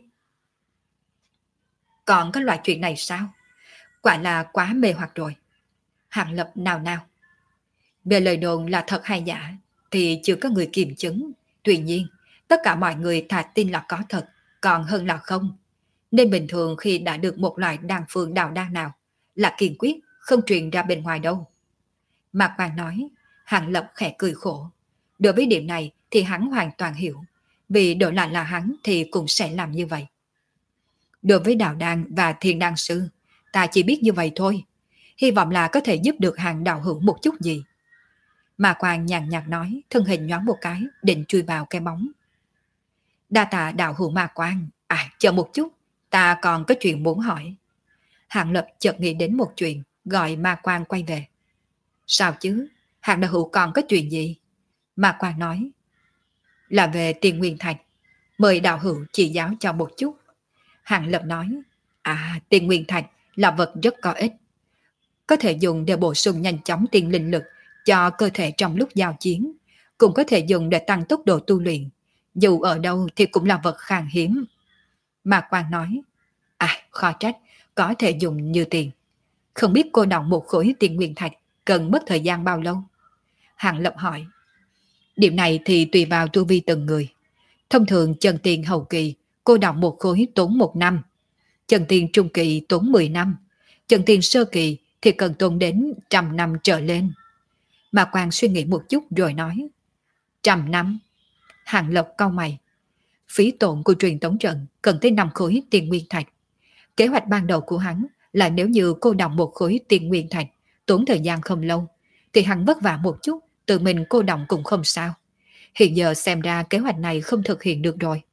Còn có loại chuyện này sao? Quả là quá mê hoặc rồi. Hàng Lập nào nào. Về lời đồn là thật hay giả thì chưa có người kiểm chứng. Tuy nhiên, tất cả mọi người thà tin là có thật, còn hơn là không. Nên bình thường khi đã được một loại đan phương đào đan nào, là kiên quyết không truyền ra bên ngoài đâu. Mạc Hoàng nói, Hàng Lập khẽ cười khổ. Đối với điểm này thì hắn hoàn toàn hiểu, vì đổi lại là hắn thì cũng sẽ làm như vậy. Đối với đào đan và thiên đan sư, ta chỉ biết như vậy thôi. Hy vọng là có thể giúp được Hàng đạo hữu một chút gì. Mạc Hoàng nhàn nhạt nói, thân hình nhoáng một cái, định chui vào cái bóng. Đa tạ đạo hữu Mạc Quang, à chờ một chút, ta còn có chuyện muốn hỏi. Hàng Lập chợt nghĩ đến một chuyện, gọi Mạc Quang quay về. Sao chứ, Hàng đạo hữu còn có chuyện gì? Mạc Quang nói, là về Tiền Nguyên Thạch, mời đạo hữu chỉ giáo cho một chút. Hàng Lập nói, à Tiền Nguyên Thạch là vật rất có ích, có thể dùng để bổ sung nhanh chóng tiền linh lực cho cơ thể trong lúc giao chiến, cũng có thể dùng để tăng tốc độ tu luyện, dù ở đâu thì cũng là vật khan hiếm. Mạc Quang nói, à khó trách, có thể dùng như tiền. Không biết cô đọng một khối Tiền Nguyên Thạch cần mất thời gian bao lâu? Hàng Lập hỏi. Điểm này thì tùy vào tu vi từng người. Thông thường chân tiền hậu kỳ, cô đọng một khối tốn một năm. Chân tiền trung kỳ tốn mười năm. Chân tiền sơ kỳ thì cần tốn đến trăm năm trở lên. Mạc Quang suy nghĩ một chút rồi nói. Trăm năm? Hàng Lập cau mày. Phí tổn của truyền tống trận cần tới năm khối Tiền Nguyên Thạch. Kế hoạch ban đầu của hắn là nếu như cô đọng một khối Tiền Nguyên Thạch tốn thời gian không lâu, thì hắn vất vả một chút, tự mình cô đọng cũng không sao. Hiện giờ xem ra kế hoạch này không thực hiện được rồi.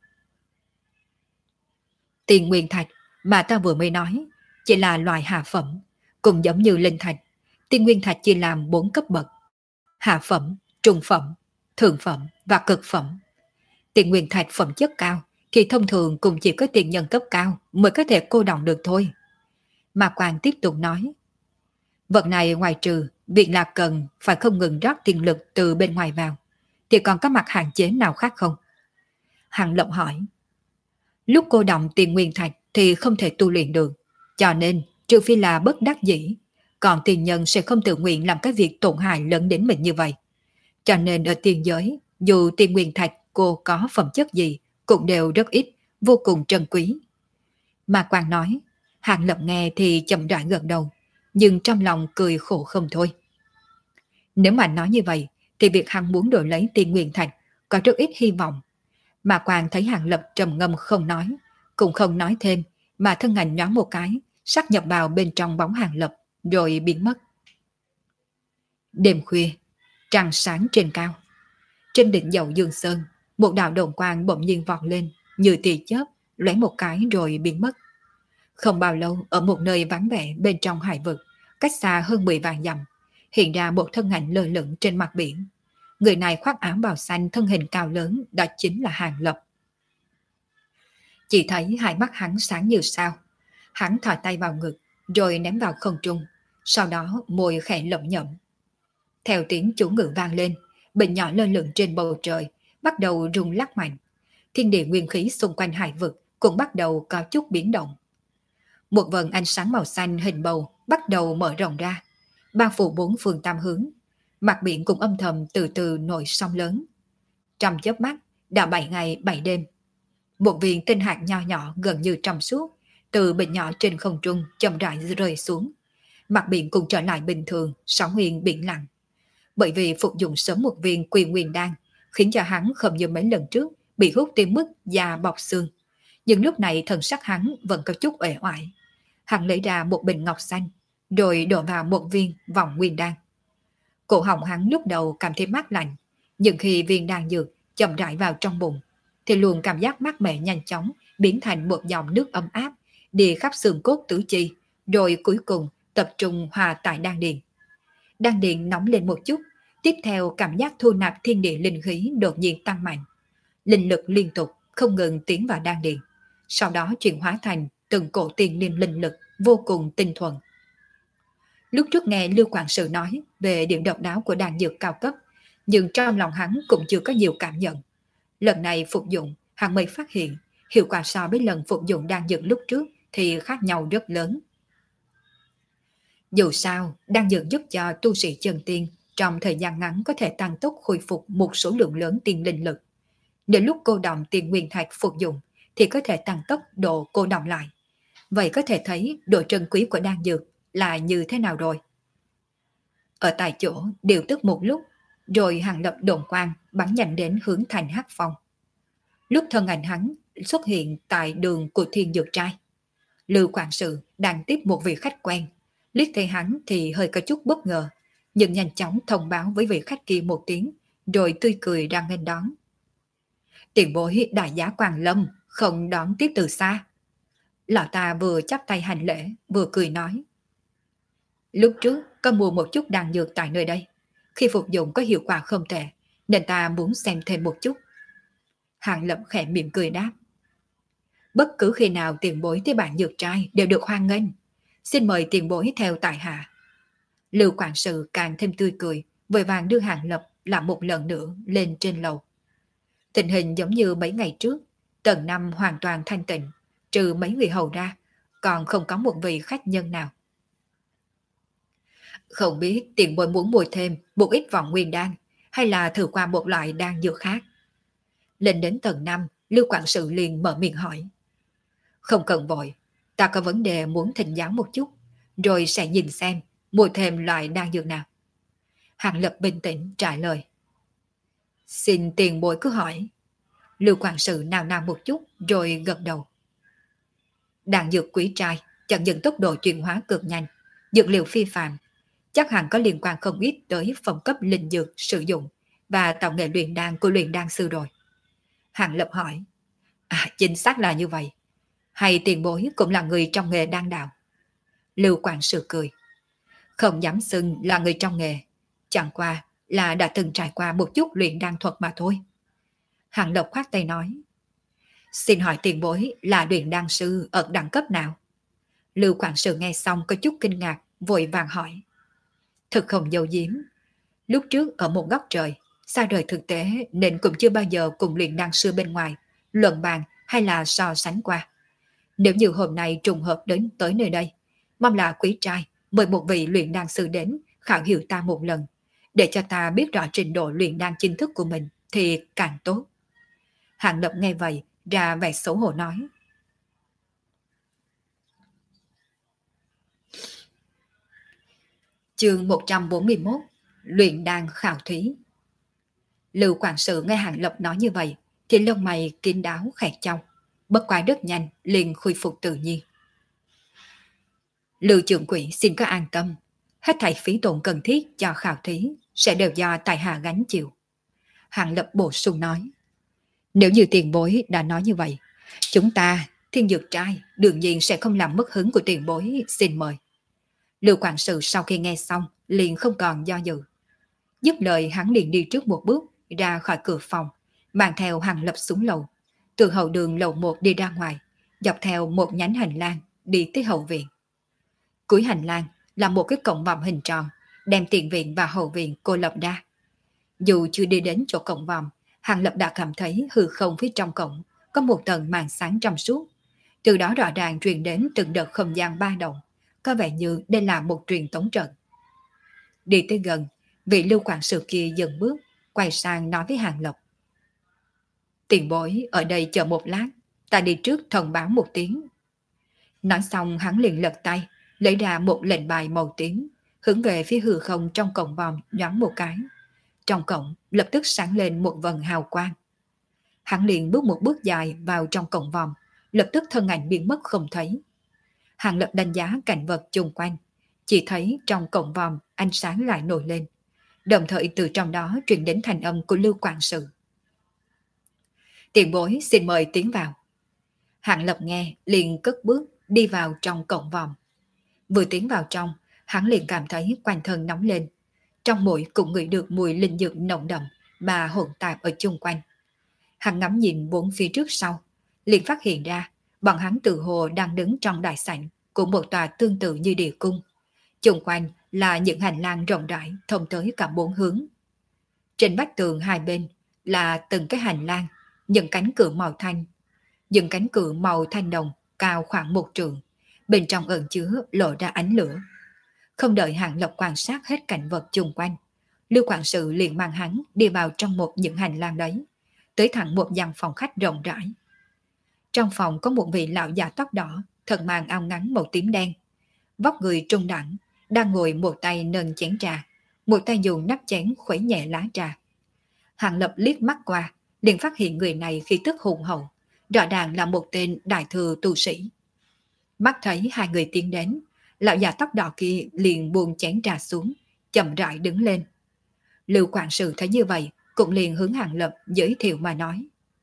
Tiền Nguyên Thạch mà ta vừa mới nói chỉ là loại hạ phẩm, cũng giống như linh thạch. Tiền Nguyên Thạch chia làm bốn cấp bậc: hạ phẩm, trung phẩm, thượng phẩm và cực phẩm. Tiền Nguyên Thạch phẩm chất cao thì thông thường cũng chỉ có tiền nhân cấp cao mới có thể cô đọng được thôi. Mạc Quang tiếp tục nói, vật này ngoài trừ việc là cần phải không ngừng rót tiền lực từ bên ngoài vào, thì còn có mặt hạn chế nào khác không? Hàng Lập hỏi. Lúc cô đọng Tiền Nguyên Thạch thì không thể tu luyện được, cho nên trừ phi là bất đắc dĩ, còn tiền nhân sẽ không tự nguyện làm cái việc tổn hại lớn đến mình như vậy. Cho nên ở tiền giới, dù Tiền Nguyên Thạch cô có phẩm chất gì cũng đều rất ít, vô cùng trân quý. Mà Quang nói, Hàng Lập nghe thì chậm rãi gật đầu, nhưng trong lòng cười khổ không thôi. Nếu mà nói như vậy, thì việc hắn muốn đổi lấy Tiền Nguyên Thạch có rất ít hy vọng. Mà Quang thấy Hàng Lập trầm ngâm không nói, cũng không nói thêm, mà thân ảnh nhoáng một cái, sát nhập vào bên trong bóng Hàng Lập, rồi biến mất. Đêm khuya, trăng sáng trên cao. Trên đỉnh dậu Dương Sơn, một đạo đồn quang bỗng nhiên vọt lên, như tia chớp, lóe một cái rồi biến mất. Không bao lâu, ở một nơi vắng vẻ bên trong hải vực, cách xa hơn mười vạn dặm, hiện ra một thân ảnh lơ lửng trên mặt biển. Người này khoác áo bào xanh, thân hình cao lớn, đó chính là Hàng Lập. Chỉ thấy hai mắt hắn sáng như sao. Hắn thò tay vào ngực, rồi ném vào không trung, sau đó môi khẽ lẩm nhẩm. Theo tiếng chú ngữ vang lên, bình nhỏ lơ lửng trên bầu trời, bắt đầu rung lắc mạnh. Thiên địa nguyên khí xung quanh hải vực cũng bắt đầu có chút biến động. Một vầng ánh sáng màu xanh hình bầu bắt đầu mở rộng ra, bao phủ bốn phương tam hướng. Mặt biển cũng âm thầm từ từ nổi sóng lớn. Trong chớp mắt, đã bảy ngày bảy đêm. Một viên tinh hạt nho nhỏ gần như trong suốt, từ bình nhỏ trên không trung chậm rãi rơi xuống. Mặt biển cũng trở lại bình thường, sóng yên biển lặng. bởi vì phục dụng sớm một viên Quy Nguyên đan, khiến cho hắn không như mấy lần trước bị hút tới mức da bọc xương. Nhưng lúc này thần sắc hắn vẫn có chút uể oải. Hắn lấy ra một bình ngọc xanh, rồi đổ vào một viên vòng nguyên đan. Cổ họng hắn lúc đầu cảm thấy mát lạnh, nhưng khi viên đan dược chậm rãi vào trong bụng, thì luồng cảm giác mát mẻ nhanh chóng biến thành một dòng nước ấm áp, đi khắp xương cốt tứ chi, rồi cuối cùng tập trung hòa tại đan điền. Đan điền nóng lên một chút, tiếp theo cảm giác thu nạp thiên địa linh khí đột nhiên tăng mạnh. Linh lực liên tục không ngừng tiến vào đan điền, sau đó chuyển hóa thành từng cổ tiền niệm linh lực vô cùng tinh thuần. Lúc trước nghe Lưu Quản sự nói về điểm độc đáo của đan dược cao cấp, nhưng trong lòng hắn cũng chưa có nhiều cảm nhận. Lần này phục dụng, hắn mới phát hiện hiệu quả so với lần phục dụng đan dược lúc trước thì khác nhau rất lớn. Dù sao, đan dược giúp cho tu sĩ chân tiên trong thời gian ngắn có thể tăng tốc khôi phục một số lượng lớn tiên linh lực. Đến lúc cô đọng tiền nguyên thạch phục dụng thì có thể tăng tốc độ cô đọng lại. Vậy có thể thấy độ trân quý của đan dược là như thế nào rồi. Ở tại chỗ điều tức một lúc, rồi Hàng Lập độn quang bắn nhanh đến hướng thành Hắc Phong. Lúc thân ảnh hắn xuất hiện tại đường của Thiên Dược Trai, Lưu quản sự đang tiếp một vị khách quen, liếc thấy hắn thì hơi có chút bất ngờ, nhưng nhanh chóng thông báo với vị khách kia một tiếng, rồi tươi cười đang nghênh đón. Tiền bối đại giá Quang Lâm, không đón tiếp từ xa. Lão ta vừa chắp tay hành lễ, vừa cười nói. Lúc trước có mua một chút đan dược tại nơi đây, khi phục dụng có hiệu quả không tệ, nên ta muốn xem thêm một chút. Hàng Lập khẽ mỉm cười đáp. Bất cứ khi nào tiền bối tới bản dược trai đều được hoan nghênh. Xin mời tiền bối theo tại hạ. Lưu quản sự càng thêm tươi cười, vội vàng đưa Hàng Lập làm một lần nữa lên trên lầu. Tình hình giống như mấy ngày trước, tầng năm hoàn toàn thanh tịnh, trừ mấy người hầu ra, còn không có một vị khách nhân nào. Không biết tiền bối muốn mua thêm một ít vọng nguyên đan, hay là thử qua một loại đan dược khác. Lên đến tầng năm, Lưu quản sự liền mở miệng hỏi. Không cần vội, ta có vấn đề muốn thỉnh giáo một chút, rồi sẽ nhìn xem mua thêm loại đan dược nào. Hàng Lập bình tĩnh trả lời. Xin tiền bối cứ hỏi. Lưu quản sự nào nào một chút rồi gật đầu. Đan dược quý trai chẳng những tốc độ chuyển hóa cực nhanh, dược liệu phi phàm, chắc hẳn có liên quan không ít tới phẩm cấp linh dược sử dụng và tạo nghệ luyện đan của luyện đan sư rồi. Hàng Lập hỏi. À, chính xác là như vậy. Hay tiền bối cũng là người trong nghề đan đạo? Lưu quản sự cười. Không dám xưng là người trong nghề, chẳng qua là đã từng trải qua một chút luyện đan thuật mà thôi. Hàng Lập khoát tay nói. Xin hỏi tiền bối là luyện đan sư ở đẳng cấp nào? Lưu quản sự nghe xong có chút kinh ngạc, vội vàng hỏi. Thực không giấu giếm. Lúc trước ở một góc trời, xa rời thực tế nên cũng chưa bao giờ cùng luyện đan sư bên ngoài luận bàn hay là so sánh qua. Nếu như hôm nay trùng hợp đến tới nơi đây, mong là quý trai mời một vị luyện đan sư đến khảo hiểu ta một lần, để cho ta biết rõ trình độ luyện đan chính thức của mình thì càng tốt. Hàng Lập nghe vậy ra vẻ xấu hổ nói. Chương một trăm bốn mươi mốt, luyện đan khảo thí. Lưu quản sự nghe Hàng Lập nói như vậy thì lông mày kín đáo khẽ chau, bất quá rất nhanh liền khôi phục tự nhiên. Lưu trưởng quỹ xin có an tâm, hết thảy phí tổn cần thiết cho khảo thí sẽ đều do tại hạ gánh chịu. Hàng Lập bổ sung nói. Nếu như tiền bối đã nói như vậy, chúng ta, Thiên Dược Trai, đương nhiên sẽ không làm mất hứng của tiền bối, xin mời. Lưu quản sự sau khi nghe xong liền không còn do dự. Dứt lời hắn liền đi trước một bước ra khỏi cửa phòng, mang theo Hàng Lập xuống lầu, từ hậu đường lầu một đi ra ngoài, dọc theo một nhánh hành lang đi tới hậu viện. Cuối hành lang là một cái cổng vòm hình tròn, đem tiền viện và hậu viện cô lập ra. Dù chưa đi đến chỗ cổng vòm, Hàng Lập đã cảm thấy hư không phía trong cổng có một tầng màn sáng trong suốt. Từ đó rõ ràng truyền đến từng đợt không gian ba động, có vẻ như đây là một truyền tống trận. Đi tới gần, vị Lưu quản sự kia dừng bước, quay sang nói với Hàng Lập. Tiền bối ở đây chờ một lát, ta đi trước thông báo một tiếng. Nói xong hắn liền lật tay, lấy ra một lệnh bài màu tím, hướng về phía hư không trong cổng vòm nhoáng một cái. Trong cổng lập tức sáng lên một vầng hào quang. Hắn liền bước một bước dài vào trong cổng vòm, lập tức thân ảnh biến mất không thấy. Hàng Lập đánh giá cảnh vật chung quanh, chỉ thấy trong cổng vòm ánh sáng lại nổi lên, đồng thời từ trong đó truyền đến thanh âm của Lưu Quản sự. Tiền bối xin mời tiến vào. Hàng Lập nghe liền cất bước đi vào trong cổng vòm. Vừa tiến vào trong, hắn liền cảm thấy quanh thân nóng lên. Trong mũi cũng ngửi được mùi linh dược nồng đậm mà hỗn tạp ở chung quanh. Hắn ngắm nhìn bốn phía trước sau, liền phát hiện ra bọn hắn tự hồ đang đứng trong đại sảnh của một tòa tương tự như địa cung. Chung quanh là những hành lang rộng rãi thông tới cả bốn hướng. Trên vách tường hai bên là từng cái hành lang, những cánh cửa màu thanh, những cánh cửa màu thanh đồng cao khoảng một trượng, bên trong ẩn chứa lộ ra ánh lửa. Không đợi Hàng Lập quan sát hết cảnh vật chung quanh, Lưu Quản sự liền mang hắn đi vào trong một những hành lang đấy, tới thẳng một gian phòng khách rộng rãi. Trong phòng có một vị lão già tóc đỏ, thân mang áo ngắn màu tím đen, vóc người trung đẳng, đang ngồi một tay nâng chén trà, một tay dùng nắp chén khuấy nhẹ lá trà. Hàng Lập liếc mắt qua, liền phát hiện người này khí tức hùng hậu, rõ ràng là một tên đại thừa tu sĩ. Mắt thấy hai người tiến đến, lão già tóc đỏ kia liền buông chén trà xuống, chậm rãi đứng lên. Lưu Quản sự thấy như vậy, cũng liền hướng Hàng Lập giới thiệu mà nói: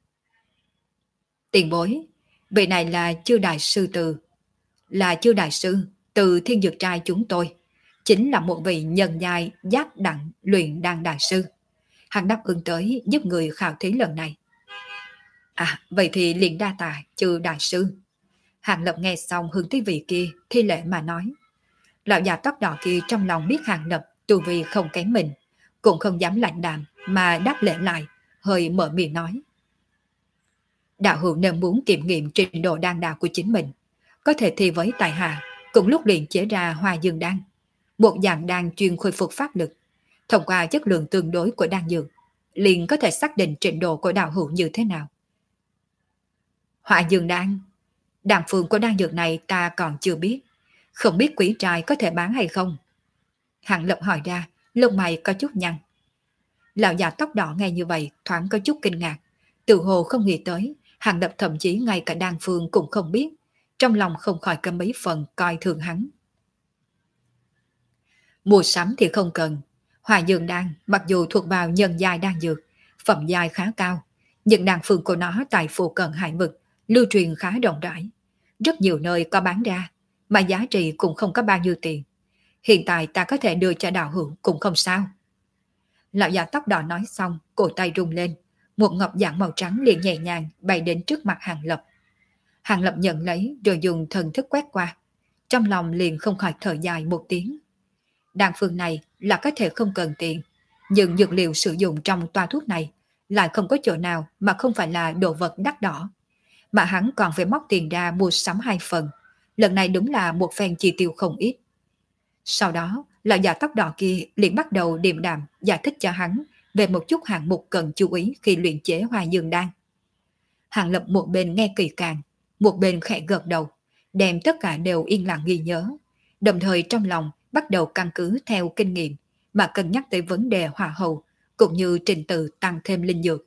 Tiền bối, vị này là Chư đại sư từ, là Chư đại sư từ Thiên Dược trai chúng tôi, chính là một vị nhân giai giác đẳng luyện đan đại sư. Hắn đáp ứng tới giúp người khảo thí lần này. À, vậy thì liền đa tạ Chư đại sư. Hàng Lập nghe xong hướng tới vị kia thi lễ mà nói. Lão già tóc đỏ kia trong lòng biết Hàng Lập tu vi không kém mình, cũng không dám lạnh đạm mà đáp lễ lại, hơi mở miệng nói: Đạo hữu nên muốn kiểm nghiệm trình độ đan đạo của chính mình, có thể thi với tài hạ, cùng lúc luyện chế ra Hoa Dương đan, một dạng đan chuyên khôi phục pháp lực. Thông qua chất lượng tương đối của đan dược, liền có thể xác định trình độ của đạo hữu như thế nào. Hoa Dương đan, đan phương của đan dược này ta còn chưa biết, không biết quỷ trai có thể bán hay không? Hàng Lập hỏi ra, lông mày có chút nhăn. Lão già tóc đỏ nghe như vậy thoáng có chút kinh ngạc, tự hồ không nghĩ tới Hàng Lập thậm chí ngay cả đan phương cũng không biết, trong lòng không khỏi có mấy phần coi thường hắn. Mua sắm thì không cần, Hoa Dương đan mặc dù thuộc vào nhân giai đan dược, phẩm giai khá cao, nhưng đan phương của nó tại phụ cận hải vực lưu truyền khá rộng rãi, rất nhiều nơi có bán ra, mà giá trị cũng không có bao nhiêu tiền. Hiện tại ta có thể đưa cho đạo hữu cũng không sao. Lão già tóc đỏ nói xong, cổ tay rung lên, một ngọc dạng màu trắng liền nhẹ nhàng bay đến trước mặt Hàng Lập. Hàng Lập nhận lấy rồi dùng thần thức quét qua, trong lòng liền không khỏi thở dài một tiếng. Đan phương này là có thể không cần tiền, nhưng dược liệu sử dụng trong toa thuốc này lại không có chỗ nào mà không phải là đồ vật đắt đỏ, mà hắn còn phải móc tiền ra mua sắm hai phần. Lần này đúng là một phen chi tiêu không ít. Sau đó, lão già tóc đỏ kia liền bắt đầu điềm đạm giải thích cho hắn về một chút hạng mục cần chú ý khi luyện chế Hoa Dương đan. Hàng Lập một bên nghe kỳ càng, một bên khẽ gật đầu, đem tất cả đều yên lặng ghi nhớ, đồng thời trong lòng bắt đầu căn cứ theo kinh nghiệm mà cân nhắc tới vấn đề hỏa hậu cũng như trình tự tăng thêm linh dược.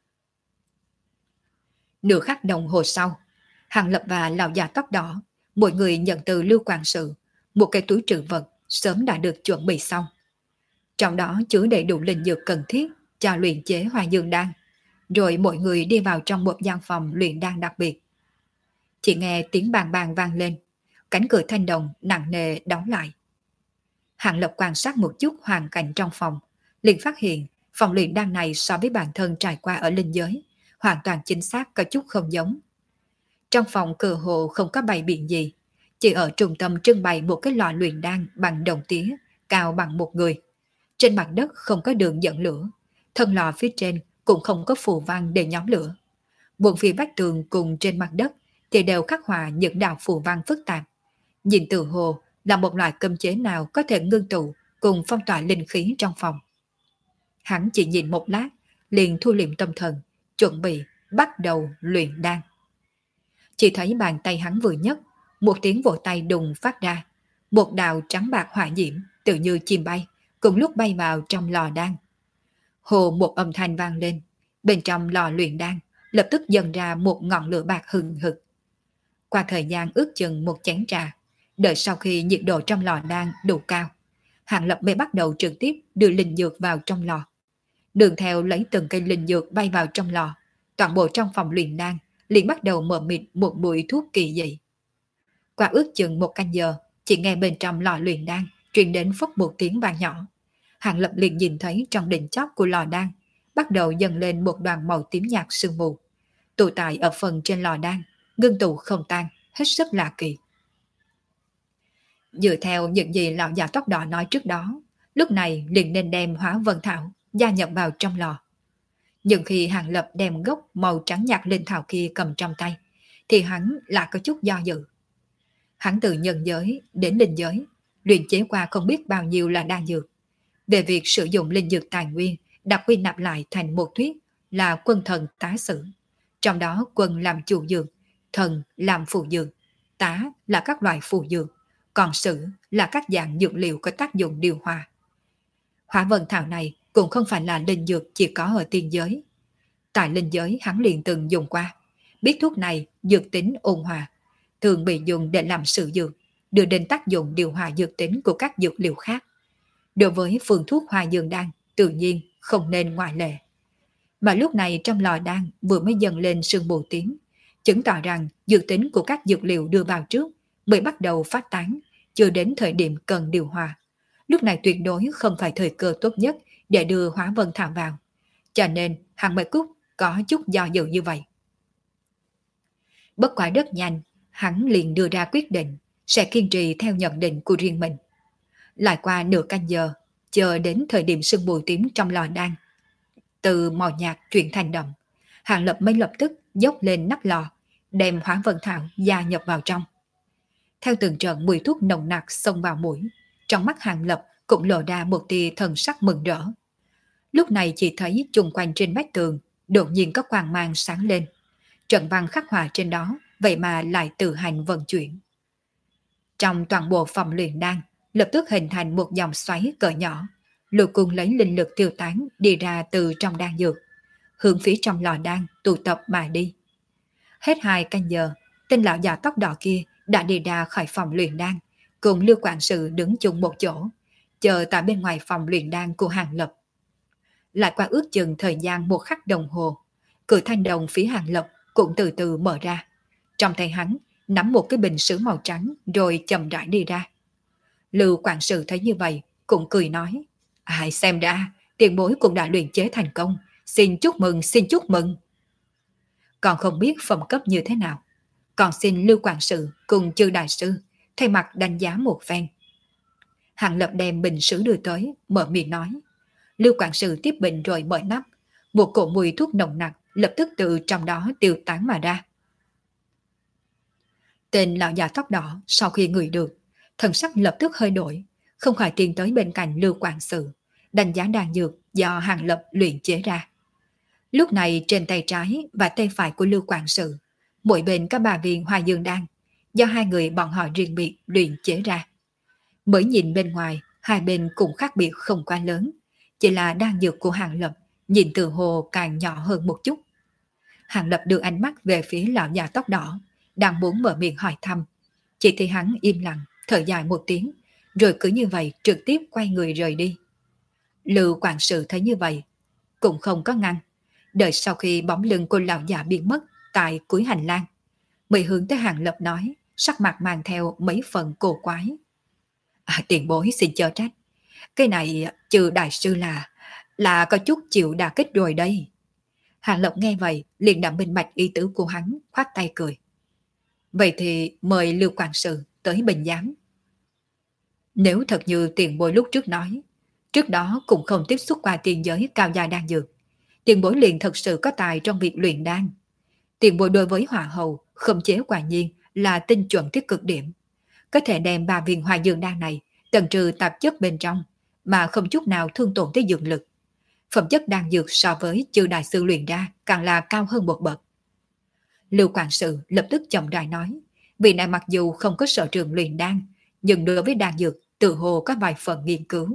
Nửa khắc đồng hồ sau, Hàng Lập và lão già tóc đỏ mỗi người nhận từ Lưu Quản sự một cái túi trữ vật sớm đã được chuẩn bị xong. Trong đó chứa đầy đủ linh dược cần thiết cho luyện chế Hoa Dương đan, rồi mọi người đi vào trong một gian phòng luyện đan đặc biệt. Chỉ nghe tiếng bàng bàng vang lên, cánh cửa thanh đồng nặng nề đóng lại. Hàng Lập quan sát một chút hoàn cảnh trong phòng, liền phát hiện phòng luyện đan này so với bản thân trải qua ở linh giới hoàn toàn chính xác có chút không giống. Trong phòng cơ hồ không có bày biện gì, chỉ ở trung tâm trưng bày một cái lò luyện đan bằng đồng tía, cao bằng một người. Trên mặt đất không có đường dẫn lửa, thân lò phía trên cũng không có phù văn để nhóm lửa. Buồn phía vách tường cùng trên mặt đất thì đều khắc họa những đạo phù văn phức tạp. Nhìn từ hồ là một loại cấm chế nào có thể ngưng tụ cùng phong tỏa linh khí trong phòng. Hắn chỉ nhìn một lát, liền thu liệm tâm thần, chuẩn bị bắt đầu luyện đan. Chỉ thấy bàn tay hắn vừa nhấc, một tiếng vỗ tay đùng phát ra, một đạo trắng bạc hỏa diễm tự như chim bay, cùng lúc bay vào trong lò đan. Hồ một âm thanh vang lên, bên trong lò luyện đan lập tức dần ra một ngọn lửa bạc hừng hực. Qua thời gian ước chừng một chén trà, đợi sau khi nhiệt độ trong lò đan đủ cao, Hàng Lập mới bắt đầu trực tiếp đưa linh dược vào trong lò. Đường theo lấy từng cây linh dược bay vào trong lò, toàn bộ trong phòng luyện đan liền bắt đầu mờ mịt một mùi thuốc kỳ dị. Qua ước chừng một canh giờ, chỉ nghe bên trong lò luyện đan truyền đến phốc một tiếng vang nhỏ. Hàng Lập liền nhìn thấy trong đỉnh chóp của lò đan bắt đầu dần lên một đoàn màu tím nhạt sương mù, tụ tại ở phần trên lò đan, ngưng tụ không tan, hết sức lạ kỳ. Dựa theo những gì lão già tóc đỏ nói trước đó, lúc này liền nên đem Hóa Vân Thảo gia nhập vào trong lò. Nhưng khi Hàng Lập đem gốc màu trắng nhạt linh thảo kia cầm trong tay, thì hắn lại có chút do dự. Hắn từ nhân giới đến linh giới, luyện chế qua không biết bao nhiêu là đan dược. Về việc sử dụng linh dược tài nguyên đã quy nạp lại thành một thuyết là quân thần tá sử. Trong đó quân làm chủ dược, thần làm phụ dược, tá là các loại phụ dược, còn sử là các dạng dược liệu có tác dụng điều hòa. Hỏa Vân Thảo này cũng không phải là linh dược chỉ có ở tiên giới. Tại linh giới hắn liền từng dùng qua, biết thuốc này dược tính ôn hòa, thường bị dùng để làm sự dược, đưa đến tác dụng điều hòa dược tính của các dược liệu khác. Đối với phương thuốc hoa dương đan, tự nhiên không nên ngoại lệ. Mà lúc này trong lò đan vừa mới dần lên sương mù tím, chứng tỏ rằng dược tính của các dược liệu đưa vào trước mới bắt đầu phát tán, chưa đến thời điểm cần điều hòa. Lúc này tuyệt đối không phải thời cơ tốt nhất để đưa Hóa Vân Thảo vào. Cho nên Hàng Mây Cúc có chút do dự như vậy. Bất quá rất nhanh, hắn liền đưa ra quyết định sẽ kiên trì theo nhận định của riêng mình. Lại qua nửa canh giờ, chờ đến thời điểm sương mù tím trong lò đan từ màu nhạt chuyển thành đậm, Hàng Lập mới lập tức dốc lên nắp lò, đem Hóa Vân Thảo gia nhập vào trong. Theo từng trận mùi thuốc nồng nặc xông vào mũi, trong mắt Hàng Lập cũng lộ ra một tia thần sắc mừng rỡ. Lúc này chỉ thấy chung quanh trên vách tường đột nhiên có quang mang sáng lên. Trận văn khắc họa trên đó vậy mà lại tự hành vận chuyển. Trong toàn bộ phòng luyện đan lập tức hình thành một dòng xoáy cỡ nhỏ, lôi cung lấy linh lực tiêu tán đi ra từ trong đan dược, hướng phía trong lò đan tụ tập mà đi. Hết hai canh giờ, tên lão già tóc đỏ kia đã đi ra khỏi phòng luyện đan, cùng Lưu quản sự đứng chung một chỗ, chờ tại bên ngoài phòng luyện đan của Hàng Lập. Lại qua ước chừng thời gian một khắc đồng hồ, cửa thanh đồng phía Hàng Lập cũng từ từ mở ra. Trong tay hắn nắm một cái bình sứ màu trắng rồi chậm rãi đi ra. Lưu quản sự thấy như vậy cũng cười nói: ai xem đã, tiền bối cũng đã luyện chế thành công, xin chúc mừng, xin chúc mừng. Còn không biết phẩm cấp như thế nào, còn xin Lưu quản sự cùng chư đại sư thay mặt đánh giá một phen. Hàng Lập đem bình sứ đưa tới, mở miệng nói. Lưu quản sự tiếp bình rồi mở nắp, một cỗ mùi thuốc nồng nặc lập tức từ trong đó tiêu tán mà ra. Tên lão già tóc đỏ sau khi ngửi được, thần sắc lập tức hơi đổi, không khỏi tiến tới bên cạnh Lưu quản sự, đánh giá đan dược do Hàng Lập luyện chế ra. Lúc này trên tay trái và tay phải của Lưu quản sự, mỗi bên có ba viên hoa dương đan, do hai người bọn họ riêng biệt luyện chế ra. Mới nhìn bên ngoài, hai bên cũng khác biệt không quá lớn, chỉ là đan dược của Hàng Lập nhìn từ hồ càng nhỏ hơn một chút. Hàng Lập đưa ánh mắt về phía lão già tóc đỏ, đang muốn mở miệng hỏi thăm, chỉ thấy hắn im lặng, thở dài một tiếng, rồi cứ như vậy trực tiếp quay người rời đi. Lưu quản sự thấy như vậy, cũng không có ngăn, đợi sau khi bóng lưng của lão già biến mất tại cuối hành lang, mới hướng tới Hàng Lập nói, sắc mặt mang theo mấy phần cổ quái. À, tiền bối xin chớ trách, cái này trừ đại sư là, là có chút chịu đả kích rồi đây. Hàng Lập nghe vậy, liền đã minh bạch ý tứ của hắn, khoát tay cười. Vậy thì mời Lưu quản sự tới bình giám. Nếu thật như tiền bối lúc trước nói, trước đó cũng không tiếp xúc qua tiền giới cao gia đan dược, tiền bối liền thật sự có tài trong việc luyện đan. Tiền bối đối với hỏa hầu khống chế quả nhiên là tinh chuẩn thiết cực điểm, có thể đem ba viên hoa dương đan này tận trừ tạp chất bên trong mà không chút nào thương tổn tới dược lực. Phẩm chất đan dược so với chư đại sư luyện ra càng là cao hơn một bậc. Lưu quản sự lập tức chậm rãi nói, vị này mặc dù không có sở trường luyện đan, nhưng đối với đan dược tự hồ có vài phần nghiên cứu.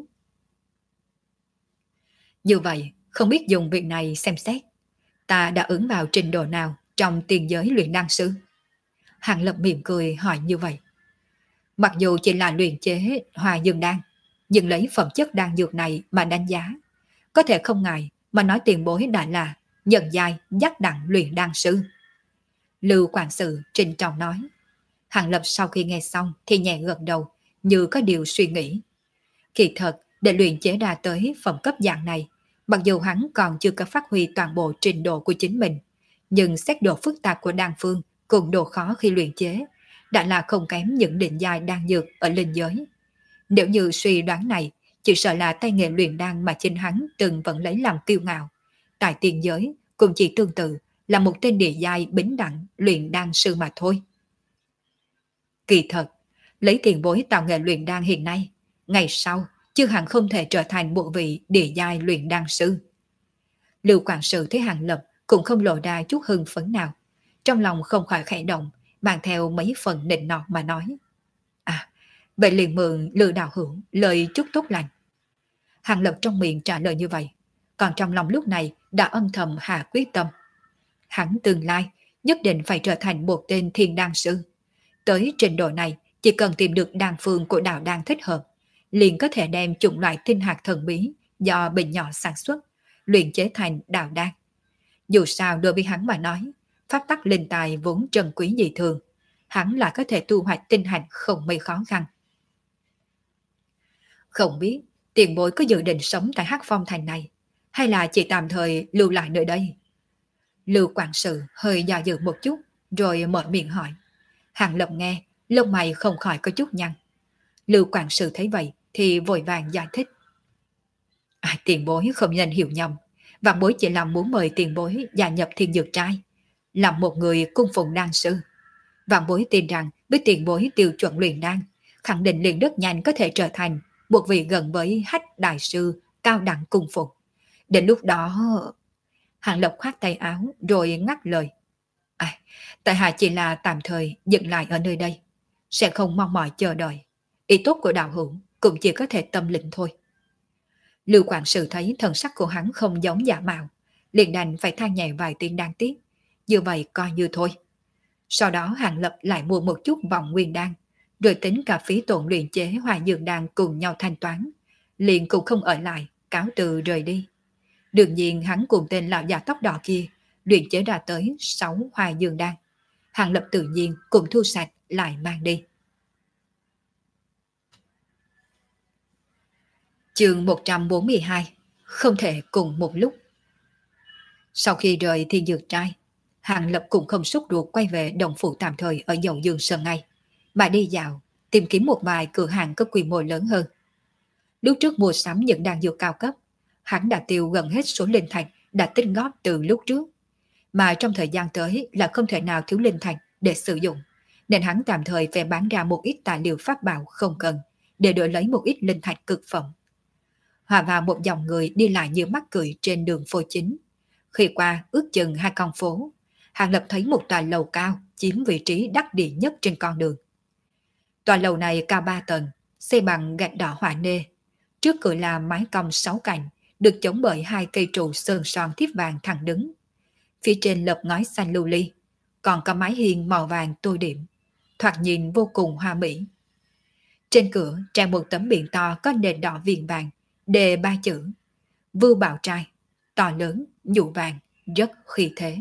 Như vậy, không biết dùng việc này xem xét, ta đã ứng vào trình độ nào trong tiền giới luyện đan sư? Hàng Lập mỉm cười hỏi như vậy. Mặc dù chỉ là luyện chế hòa dương đan, nhưng lấy phẩm chất đan dược này mà đánh giá, có thể không ngại mà nói tiền bối đã là nhận giai dắt đặng luyện đan sư. Lưu quản sự trình trọng nói. Hàng Lập sau khi nghe xong thì nhẹ gật đầu, như có điều suy nghĩ. Kỳ thật, để luyện chế đa tới phẩm cấp dạng này, mặc dù hắn còn chưa có phát huy toàn bộ trình độ của chính mình, nhưng xét độ phức tạp của đan phương cùng độ khó khi luyện chế, đã là không kém những định giai đan dược ở linh giới. Nếu như suy đoán này, chỉ sợ là tay nghề luyện đan mà chính hắn từng vẫn lấy làm kiêu ngạo. Tại tiền giới, cũng chỉ tương tự là một tên địa giai bính đẳng luyện đan sư mà thôi. Kỳ thật, lấy tiền bối tạo nghệ luyện đan hiện nay, ngày sau chưa hẳn không thể trở thành một vị địa giai luyện đan sư. Lưu quản sự thấy Hàng Lập cũng không lộ ra chút hưng phấn nào, trong lòng không khỏi khẽ động, mang theo mấy phần nịnh nọt mà nói. À, vậy liền mượn Lưu đạo hữu lời chúc tốt lành. Hàng Lập trong miệng trả lời như vậy, còn trong lòng lúc này đã âm thầm hạ quyết tâm. Hắn tương lai nhất định phải trở thành một tên thiên đan sư. Tới trình độ này, chỉ cần tìm được đan phương của đạo đan thích hợp, liền có thể đem chủng loại tinh hạt thần bí do bình nhỏ sản xuất, luyện chế thành đạo đan. Dù sao đối với hắn mà nói, pháp tắc linh tài vốn trân quý dị thường, hắn là có thể tu hoạch tinh hạt không mấy khó khăn. Không biết tiền bối có dự định sống tại Hắc Phong thành này, hay là chỉ tạm thời lưu lại nơi đây? Lưu quản sự hơi dò dự một chút, rồi mở miệng hỏi. Hàng Lập nghe, lông mày không khỏi có chút nhăn. Lưu quản sự thấy vậy thì vội vàng giải thích. À, tiền bối không nên hiểu nhầm, vạn bối chỉ là muốn mời tiền bối gia nhập thiên dược trai, làm một người cung phụng đan sư. Vạn bối tin rằng với tiền bối tiêu chuẩn luyện đan, khẳng định liền rất nhanh có thể trở thành một vị gần với Hách đại sư cao đẳng cung phụng. Đến lúc đó... Hàng Lập khoát tay áo rồi ngắt lời. À, tại hạ chỉ là tạm thời dừng lại ở nơi đây, sẽ không mong mỏi chờ đợi. Ý tốt của đạo hữu cũng chỉ có thể tâm lĩnh thôi. Lưu quản sự thấy thần sắc của hắn không giống giả mạo, liền đành phải than nhẹ vài tiếng đáng tiếc. Như vậy coi như thôi. Sau đó Hàng Lập lại mua một chút vòng nguyên đan, rồi tính cả phí tổn luyện chế hòa dương đan cùng nhau thanh toán, liền cũng không ở lại, cáo từ rời đi. Đương nhiên hắn cùng tên lão già tóc đỏ kia luyện chế ra tới sáu hòa dương đan. Hàng Lập tự nhiên cũng thu sạch lại mang đi. Chương một trăm bốn mươi hai. Không thể cùng một lúc. Sau khi rời thiên dược trai, Hàng Lập cũng không xúc ruột quay về đồng phủ tạm thời ở Dầu Dương Sơn ngay, mà đi dạo, tìm kiếm một vài cửa hàng có quy mô lớn hơn. Lúc trước mua sắm những đan dược cao cấp, hắn đã tiêu gần hết số linh thạch đã tích góp từ lúc trước, mà trong thời gian tới là không thể nào thiếu linh thạch để sử dụng, nên hắn tạm thời phải bán ra một ít tài liệu pháp bảo không cần để đổi lấy một ít linh thạch cực phẩm. Hòa vào một dòng người đi lại như mắc cười trên đường phố chính. Khi qua ước chừng hai con phố, Hàng Lập thấy một tòa lầu cao chiếm vị trí đắc địa nhất trên con đường. Tòa lầu này cao ba tầng, xây bằng gạch đỏ họa nê. Trước cửa là mái cong sáu cạnh, được chống bởi hai cây trụ sơn son thiếp vàng thẳng đứng. Phía trên lợp ngói xanh lưu ly, còn có mái hiên màu vàng tô điểm, thoạt nhìn vô cùng hoa mỹ. Trên cửa treo một tấm biển to có nền đỏ viền vàng, đề ba chữ Vưu Bảo Trai, to lớn, nhũ vàng, rất khí thế.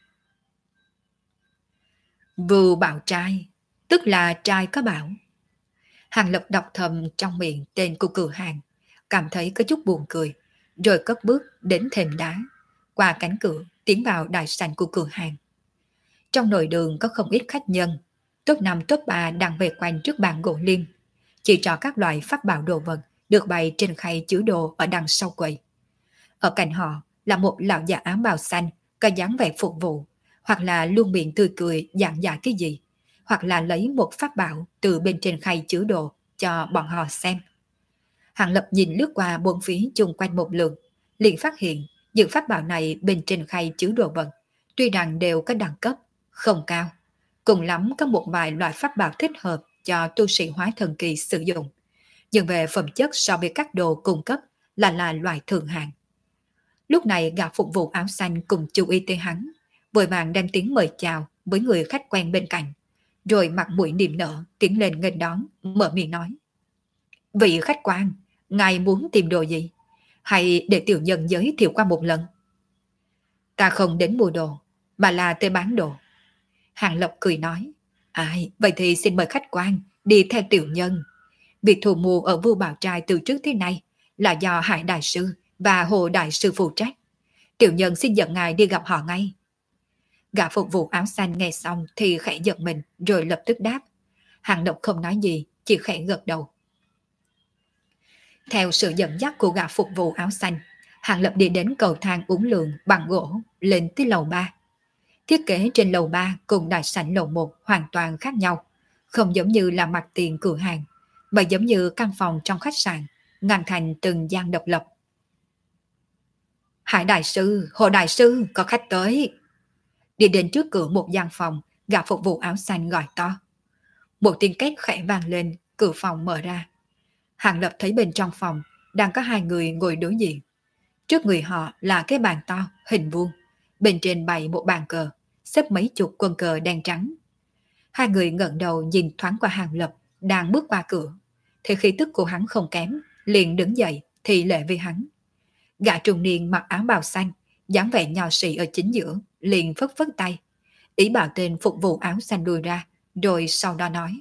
Vưu Bảo Trai, tức là trai có bảo. Hàng Lập đọc thầm trong miệng tên của cửa hàng, cảm thấy có chút buồn cười, rồi cất bước đến thềm đá, qua cánh cửa tiến vào đại sảnh của cửa hàng. Trong nội đường có không ít khách nhân, top năm top ba đang về quanh trước bàn gỗ liêm, chỉ trò các loại pháp bảo đồ vật được bày trên khay chứa đồ ở đằng sau quầy. Ở cạnh họ là một lão già áo bào xanh, có dáng vẻ phục vụ, hoặc là luôn miệng tươi cười giảng giải cái gì, hoặc là lấy một pháp bảo từ bên trên khay chứa đồ cho bọn họ xem. Hàng Lập nhìn lướt qua bốn phía chung quanh một lượt, liền phát hiện những pháp bảo này bên trên khay chứa đồ vật, tuy rằng đều có đẳng cấp, không cao, cùng lắm có một vài loại pháp bảo thích hợp cho tu sĩ hóa thần kỳ sử dụng, nhưng về phẩm chất so với các đồ cung cấp là là loại thượng hạng. Lúc này gã phục vụ áo xanh cùng chú ý tới hắn, vội vàng đem tiếng mời chào với người khách quen bên cạnh, rồi mặt mũi niềm nở tiến lên nghênh đón, mở miệng nói: Vị khách quan, ngài muốn tìm đồ gì? Hay để tiểu nhân giới thiệu qua một lần? Ta không đến mua đồ, mà là tới bán đồ. Hàng Lập cười nói: Ai, vậy thì xin mời khách quan đi theo tiểu nhân. Việc thu mua ở Vưu Bảo Trai từ trước thế này là do Hải Đại Sư và Hồ Đại Sư phụ trách. Tiểu nhân xin dẫn ngài đi gặp họ ngay. Gã phục vụ áo xanh nghe xong thì khẽ giật mình rồi lập tức đáp. Hàng Lập không nói gì, chỉ khẽ gật đầu. Theo sự dẫn dắt của gã phục vụ áo xanh, Hàng Lập đi đến cầu thang uốn lượn bằng gỗ lên tới lầu ba. Thiết kế trên lầu ba cùng đại sảnh lầu một hoàn toàn khác nhau, không giống như là mặt tiền cửa hàng, mà giống như căn phòng trong khách sạn, ngăn thành từng gian độc lập. Hải Đại Sư, Hồ Đại Sư, có khách tới. Đi đến trước cửa một gian phòng, gã phục vụ áo xanh gọi to. Một tiếng két khẽ vang lên, cửa phòng mở ra. Hàng Lập thấy bên trong phòng đang có hai người ngồi đối diện. Trước người họ là cái bàn to, hình vuông. Bên trên bày một bàn cờ, xếp mấy chục quân cờ đen trắng. Hai người ngẩng đầu nhìn thoáng qua Hàng Lập đang bước qua cửa. Thì khí tức của hắn không kém, liền đứng dậy thì lệ với hắn. Gã trung niên mặc áo bào xanh, dáng vẻ nho sĩ ở chính giữa, liền phất phất tay, ý bảo tên phục vụ áo xanh lùi ra, rồi sau đó nói: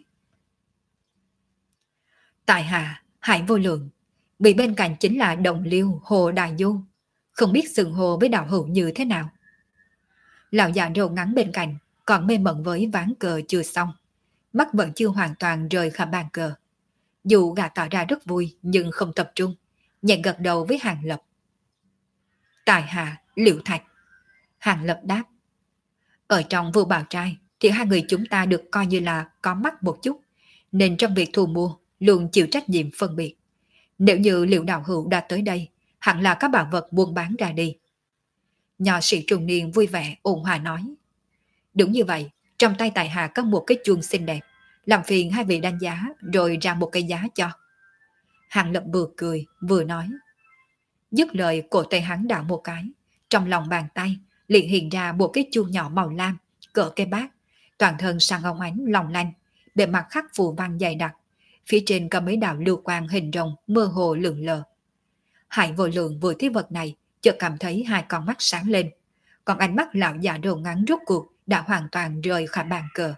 Tại hạ Hải Vô Lượng, bị bên cạnh chính là đồng liêu Hồ Đại Du, không biết xưng hô với đạo hữu như thế nào. Lão già râu ngắn bên cạnh còn mê mẩn với ván cờ chưa xong, mắt vẫn chưa hoàn toàn rời khỏi bàn cờ. Dù gã tỏ ra rất vui nhưng không tập trung, nhẹ gật đầu với Hàng Lập. Tại hạ Liễu Thạch. Hàng Lập đáp. Ở trong Vưu Bảo Trai thì hai người chúng ta được coi như là có mắt một chút, nên trong việc thu mua luôn chịu trách nhiệm phân biệt. Nếu như Liễu đạo hữu đã tới đây, hẳn là các bảo vật buôn bán ra đi. Nho sĩ trung niên vui vẻ ôn hòa nói. Đúng như vậy, trong tay tại hạ có một cái chuông xinh đẹp, làm phiền hai vị đánh giá rồi ra một cái giá cho. Hàng Lập vừa cười vừa nói. Dứt lời, cổ tay hắn đảo một cái, trong lòng bàn tay liền hiện ra một cái chuông nhỏ màu lam cỡ cái bát, toàn thân sáng óng ánh long lanh, bề mặt khắc phù văn dày đặc, phía trên có mấy đạo lưu quang hình rồng mơ hồ lượn lờ. Hải Vô Lượng vừa thấy vật này chợt cảm thấy hai con mắt sáng lên, còn ánh mắt lão già đầu ngắn rốt cuộc đã hoàn toàn rời khỏi bàn cờ.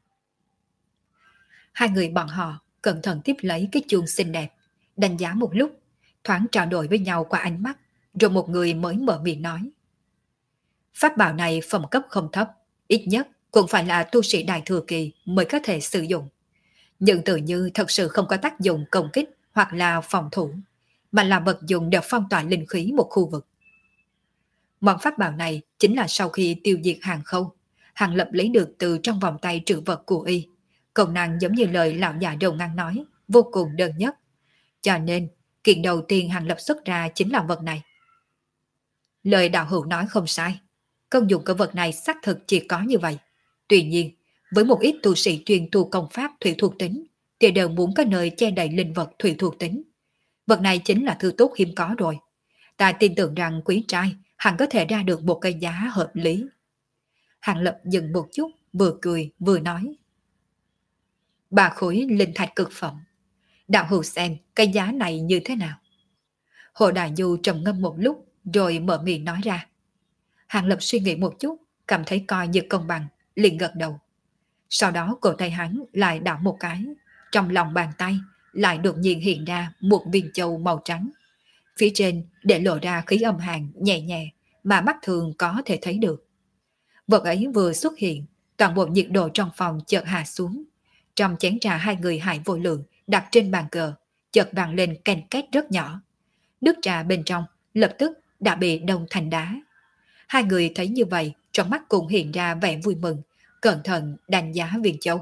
Hai người bọn họ cẩn thận tiếp lấy cái chuông xinh đẹp, đánh giá một lúc, thoáng trao đổi với nhau qua ánh mắt, rồi một người mới mở miệng nói. Pháp bảo này phẩm cấp không thấp, ít nhất cũng phải là tu sĩ đại thừa kỳ mới có thể sử dụng. Nhưng tự như thật sự không có tác dụng công kích hoặc là phòng thủ, mà là vật dụng để phong tỏa linh khí một khu vực. Món pháp bảo này chính là sau khi tiêu diệt Hàng Khâu, Hàng Lập lấy được từ trong vòng tay trữ vật của y. Công năng giống như lời lão già đầu ngang nói, vô cùng đơn nhất. Cho nên, kiện đầu tiên Hàng Lập xuất ra chính là vật này. Lời đạo hữu nói không sai, công dụng của vật này xác thực chỉ có như vậy. Tuy nhiên, với một ít tu sĩ chuyên tu công pháp thủy thuộc tính, thì đều muốn có nơi che đậy linh vật thủy thuộc tính. Vật này chính là thứ tốt hiếm có rồi. Ta tin tưởng rằng quý trai hẳn có thể ra được một cái giá hợp lý. Hàng Lập dừng một chút, vừa cười vừa nói. Ba khối linh thạch cực phẩm. Đạo hữu xem cái giá này như thế nào? Hồ Đại Du trầm ngâm một lúc rồi mở miệng nói ra. Hàng Lập suy nghĩ một chút, cảm thấy coi như công bằng, liền gật đầu. Sau đó cổ tay hắn lại đảo một cái, trong lòng bàn tay lại đột nhiên hiện ra một viên châu màu trắng. Phía trên để lộ ra khí âm hàn nhẹ nhẹ mà mắt thường có thể thấy được. Vật ấy vừa xuất hiện, toàn bộ nhiệt độ trong phòng chợt hạ xuống. Trong chén trà hai người Hải Vô Lượng đặt trên bàn cờ, chợt vang lên ken két rất nhỏ. Nước trà bên trong lập tức đã bị đông thành đá. Hai người thấy như vậy, trong mắt cũng hiện ra vẻ vui mừng, cẩn thận đánh giá viên châu.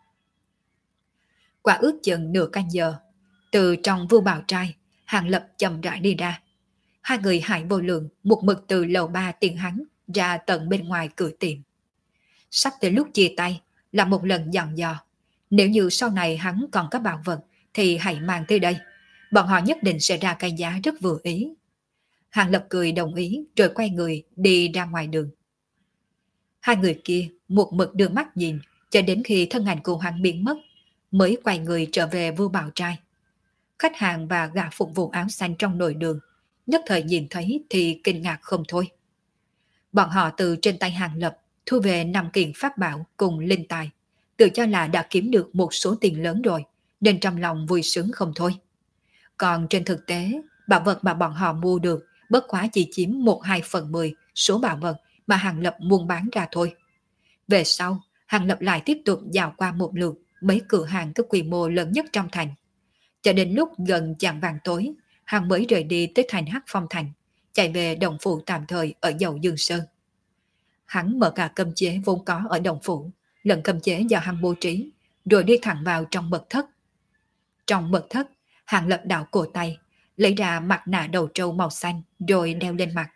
Qua ước chừng nửa canh giờ, từ trong Vưu Bảo Trai, Hàng Lập chậm rãi đi ra. Hai người Hải Vô Lượng một mực từ lầu ba tiền hắn ra tận bên ngoài cửa tiệm. Sắp tới lúc chia tay là một lần dặn dò, nếu như sau này hắn còn có bảo vật thì hãy mang tới đây. Bọn họ nhất định sẽ ra cái giá rất vừa ý. Hàng Lập cười đồng ý rồi quay người đi ra ngoài đường. Hai người kia một mực đưa mắt nhìn cho đến khi thân ảnh của hắn biến mất mới quay người trở về Vua Bảo Trai. Khách hàng và gã phục vụ áo xanh trong nội đường nhất thời nhìn thấy thì kinh ngạc không thôi. Bọn họ từ trên tay Hàng Lập thu về năm kiện pháp bảo cùng linh tài, tự cho là đã kiếm được một số tiền lớn rồi, nên trong lòng vui sướng không thôi. Còn trên thực tế, bảo vật mà bọn họ mua được bất quá chỉ chiếm một hai phần mười số bảo vật mà Hàng Lập buôn bán ra thôi. Về sau, Hàng Lập lại tiếp tục dạo qua một lượt mấy cửa hàng có quy mô lớn nhất trong thành. Cho đến lúc gần chạng vàng tối, Hàng mới rời đi tới thành Hắc Phong Thành, chạy về đồng phủ tạm thời ở Dầu Dương Sơn. Hắn mở cả cấm chế vốn có ở đồng phủ, lần cấm chế do hắn bố trí, rồi đi thẳng vào trong mật thất. Trong mật thất, Hàng Lập đảo cổ tay, lấy ra mặt nạ đầu trâu màu xanh rồi đeo lên mặt.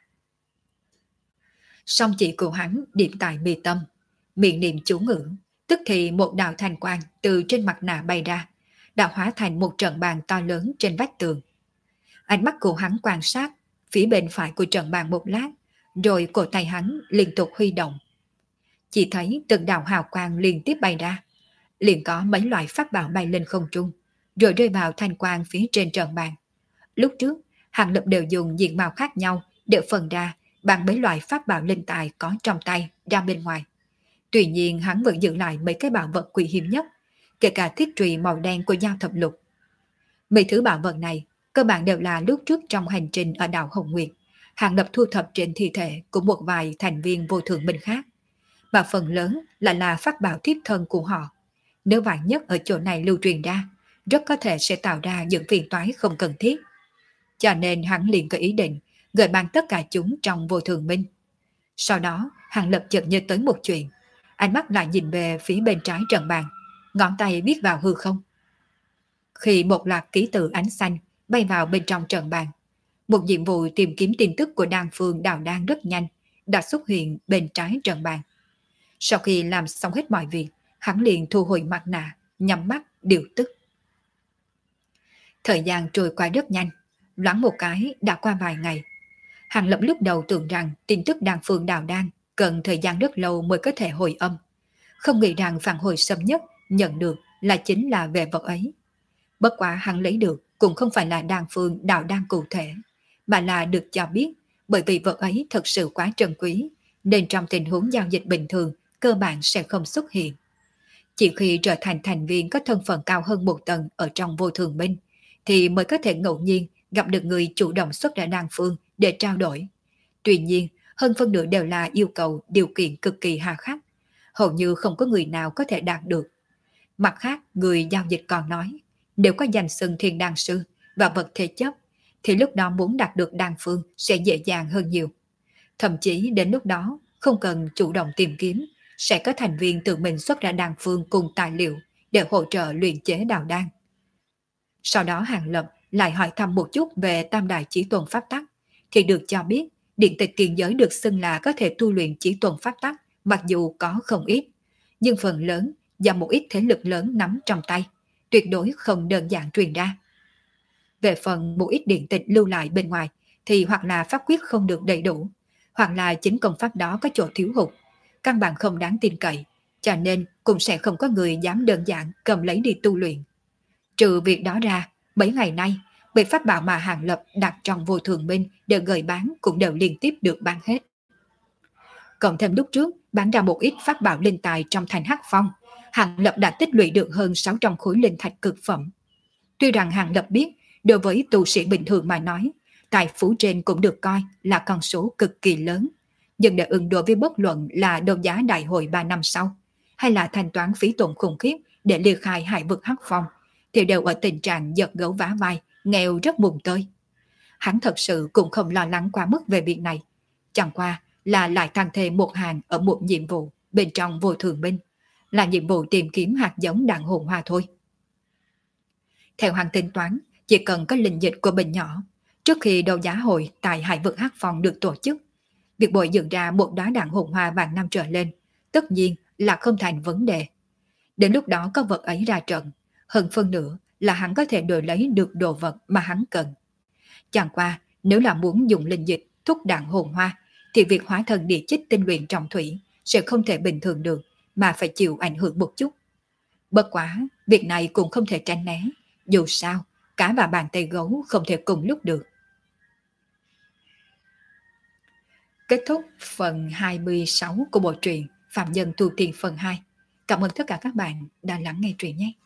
Song chỉ của hắn điểm tại mi tâm, miệng niệm chú ngữ, tức thì một đạo thanh quang từ trên mặt nạ bay ra, đã hóa thành một trận bàn to lớn trên vách tường. Ánh mắt của hắn quan sát phía bên phải của trận bàn một lát, rồi cổ tay hắn liên tục huy động. Chỉ thấy từng đạo hào quang liên tiếp bay ra, liền có mấy loại pháp bảo bay lên không trung, rồi rơi vào thanh quang phía trên trận bàn. Lúc trước, Hàng Lập đều dùng diện mạo khác nhau để phân ra bằng mấy loại pháp bảo linh tài có trong tay ra bên ngoài. Tuy nhiên hắn vẫn giữ lại mấy cái bảo vật quý hiếm nhất, kể cả thiết trùy màu đen của Giao Thập Lục. Mấy thứ bảo vật này cơ bản đều là lúc trước trong hành trình ở đảo Hồng Nguyệt, Hàng Lập thu thập trên thi thể của một vài thành viên vô thượng minh khác, mà phần lớn lại là pháp bảo thiếp thân của họ. Nếu vạn nhất ở chỗ này lưu truyền ra, rất có thể sẽ tạo ra những phiền toái không cần thiết. Cho nên hắn liền có ý định gửi bán tất cả chúng trong vô thường minh. Sau đó, Hàng Lập chợt nhớ tới một chuyện, ánh mắt lại nhìn về phía bên trái trận bàn, ngón tay viết vào hư không. Khi một loạt ký tự ánh xanh bay vào bên trong trận bàn, một nhiệm vụ tìm kiếm tin tức của Đan Phương Đào Đan rất nhanh đã xuất hiện bên trái trận bàn. Sau khi làm xong hết mọi việc, hắn liền thu hồi mặt nạ, nhắm mắt điều tức. Thời gian trôi qua rất nhanh, loáng một cái đã qua vài ngày. Hàng Lập lúc đầu tưởng rằng tin tức Đan Phương Đào Đan cần thời gian rất lâu mới có thể hồi âm, không nghĩ rằng phản hồi sớm nhất nhận được là chính là về vật ấy. Bất quá hắn lấy được cũng không phải là Đan Phương Đào Đan cụ thể, mà là được cho biết bởi vì vật ấy thật sự quá trân quý, nên trong tình huống giao dịch bình thường cơ bản sẽ không xuất hiện. Chỉ khi trở thành thành viên có thân phận cao hơn một tầng ở trong vô thường minh, thì mới có thể ngẫu nhiên gặp được người chủ động xuất ra Đan Phương để trao đổi. Tuy nhiên, hơn phân nửa đều là yêu cầu điều kiện cực kỳ hà khắc, hầu như không có người nào có thể đạt được. Mặt khác, người giao dịch còn nói, nếu có danh xưng thiên đan sư và vật thể chấp, thì lúc đó muốn đạt được đan phương sẽ dễ dàng hơn nhiều. Thậm chí đến lúc đó, không cần chủ động tìm kiếm, sẽ có thành viên tự mình xuất ra đan phương cùng tài liệu để hỗ trợ luyện chế đào đan. Sau đó Hàng Lập lại hỏi thăm một chút về Tam Đại Chí Tuần Pháp Tắc, thì được cho biết điện tịch kiền giới được xưng là có thể tu luyện Chí Tuần Pháp Tắc, mặc dù có không ít, nhưng phần lớn do một ít thế lực lớn nắm trong tay, tuyệt đối không đơn giản truyền ra. Về phần một ít điện tịch lưu lại bên ngoài thì hoặc là pháp quyết không được đầy đủ, hoặc là chính công pháp đó có chỗ thiếu hụt, căn bản không đáng tin cậy, cho nên cũng sẽ không có người dám đơn giản cầm lấy đi tu luyện. Trừ việc đó ra, mấy ngày nay, về pháp bảo mà Hàng Lập đặt trong vô thường minh để gửi bán cũng đều liên tiếp được bán hết. Cộng thêm lúc trước bán ra một ít pháp bảo linh tài trong thành Hắc Phong, Hàng Lập đã tích lũy được hơn sáu trăm khối linh thạch cực phẩm. Tuy rằng Hàng Lập biết, đối với tu sĩ bình thường mà nói, tài phú trên cũng được coi là con số cực kỳ lớn, nhưng để ứng đối với bất luận là đấu giá đại hội ba năm sau, hay là thanh toán phí tổn khủng khiếp để liệt khai hải vực Hắc Phong, thì đều ở tình trạng giật gấu vá vai, nghèo rất buồn tơi. Hắn thật sự cũng không lo lắng quá mức về việc này, chẳng qua là lại tăng thêm một hàng ở một nhiệm vụ bên trong vô thường minh, là nhiệm vụ tìm kiếm hạt giống đạn hồn hoa thôi. Theo hắn tính toán, chỉ cần có linh dịch của bình nhỏ, trước khi đấu giá hội tại hải vực Hắc Phong được tổ chức, việc bồi dưỡng ra một đóa đạn hồn hoa vàng năm trở lên, tất nhiên là không thành vấn đề. Đến lúc đó có vật ấy ra trận, hơn phân nửa là hắn có thể đổi lấy được đồ vật mà hắn cần. Chẳng qua, nếu là muốn dùng linh dịch thúc đặng hồn hoa, thì việc hóa thần địa chích tinh luyện trọng thủy sẽ không thể bình thường được, mà phải chịu ảnh hưởng một chút. Bất quá, việc này cũng không thể tránh né, dù sao, cả và bàn tay gấu không thể cùng lúc được. Kết thúc phần hai mươi sáu của bộ truyện Phạm Nhân Tu Tiên phần hai. Cảm ơn tất cả các bạn đã lắng nghe truyện nhé.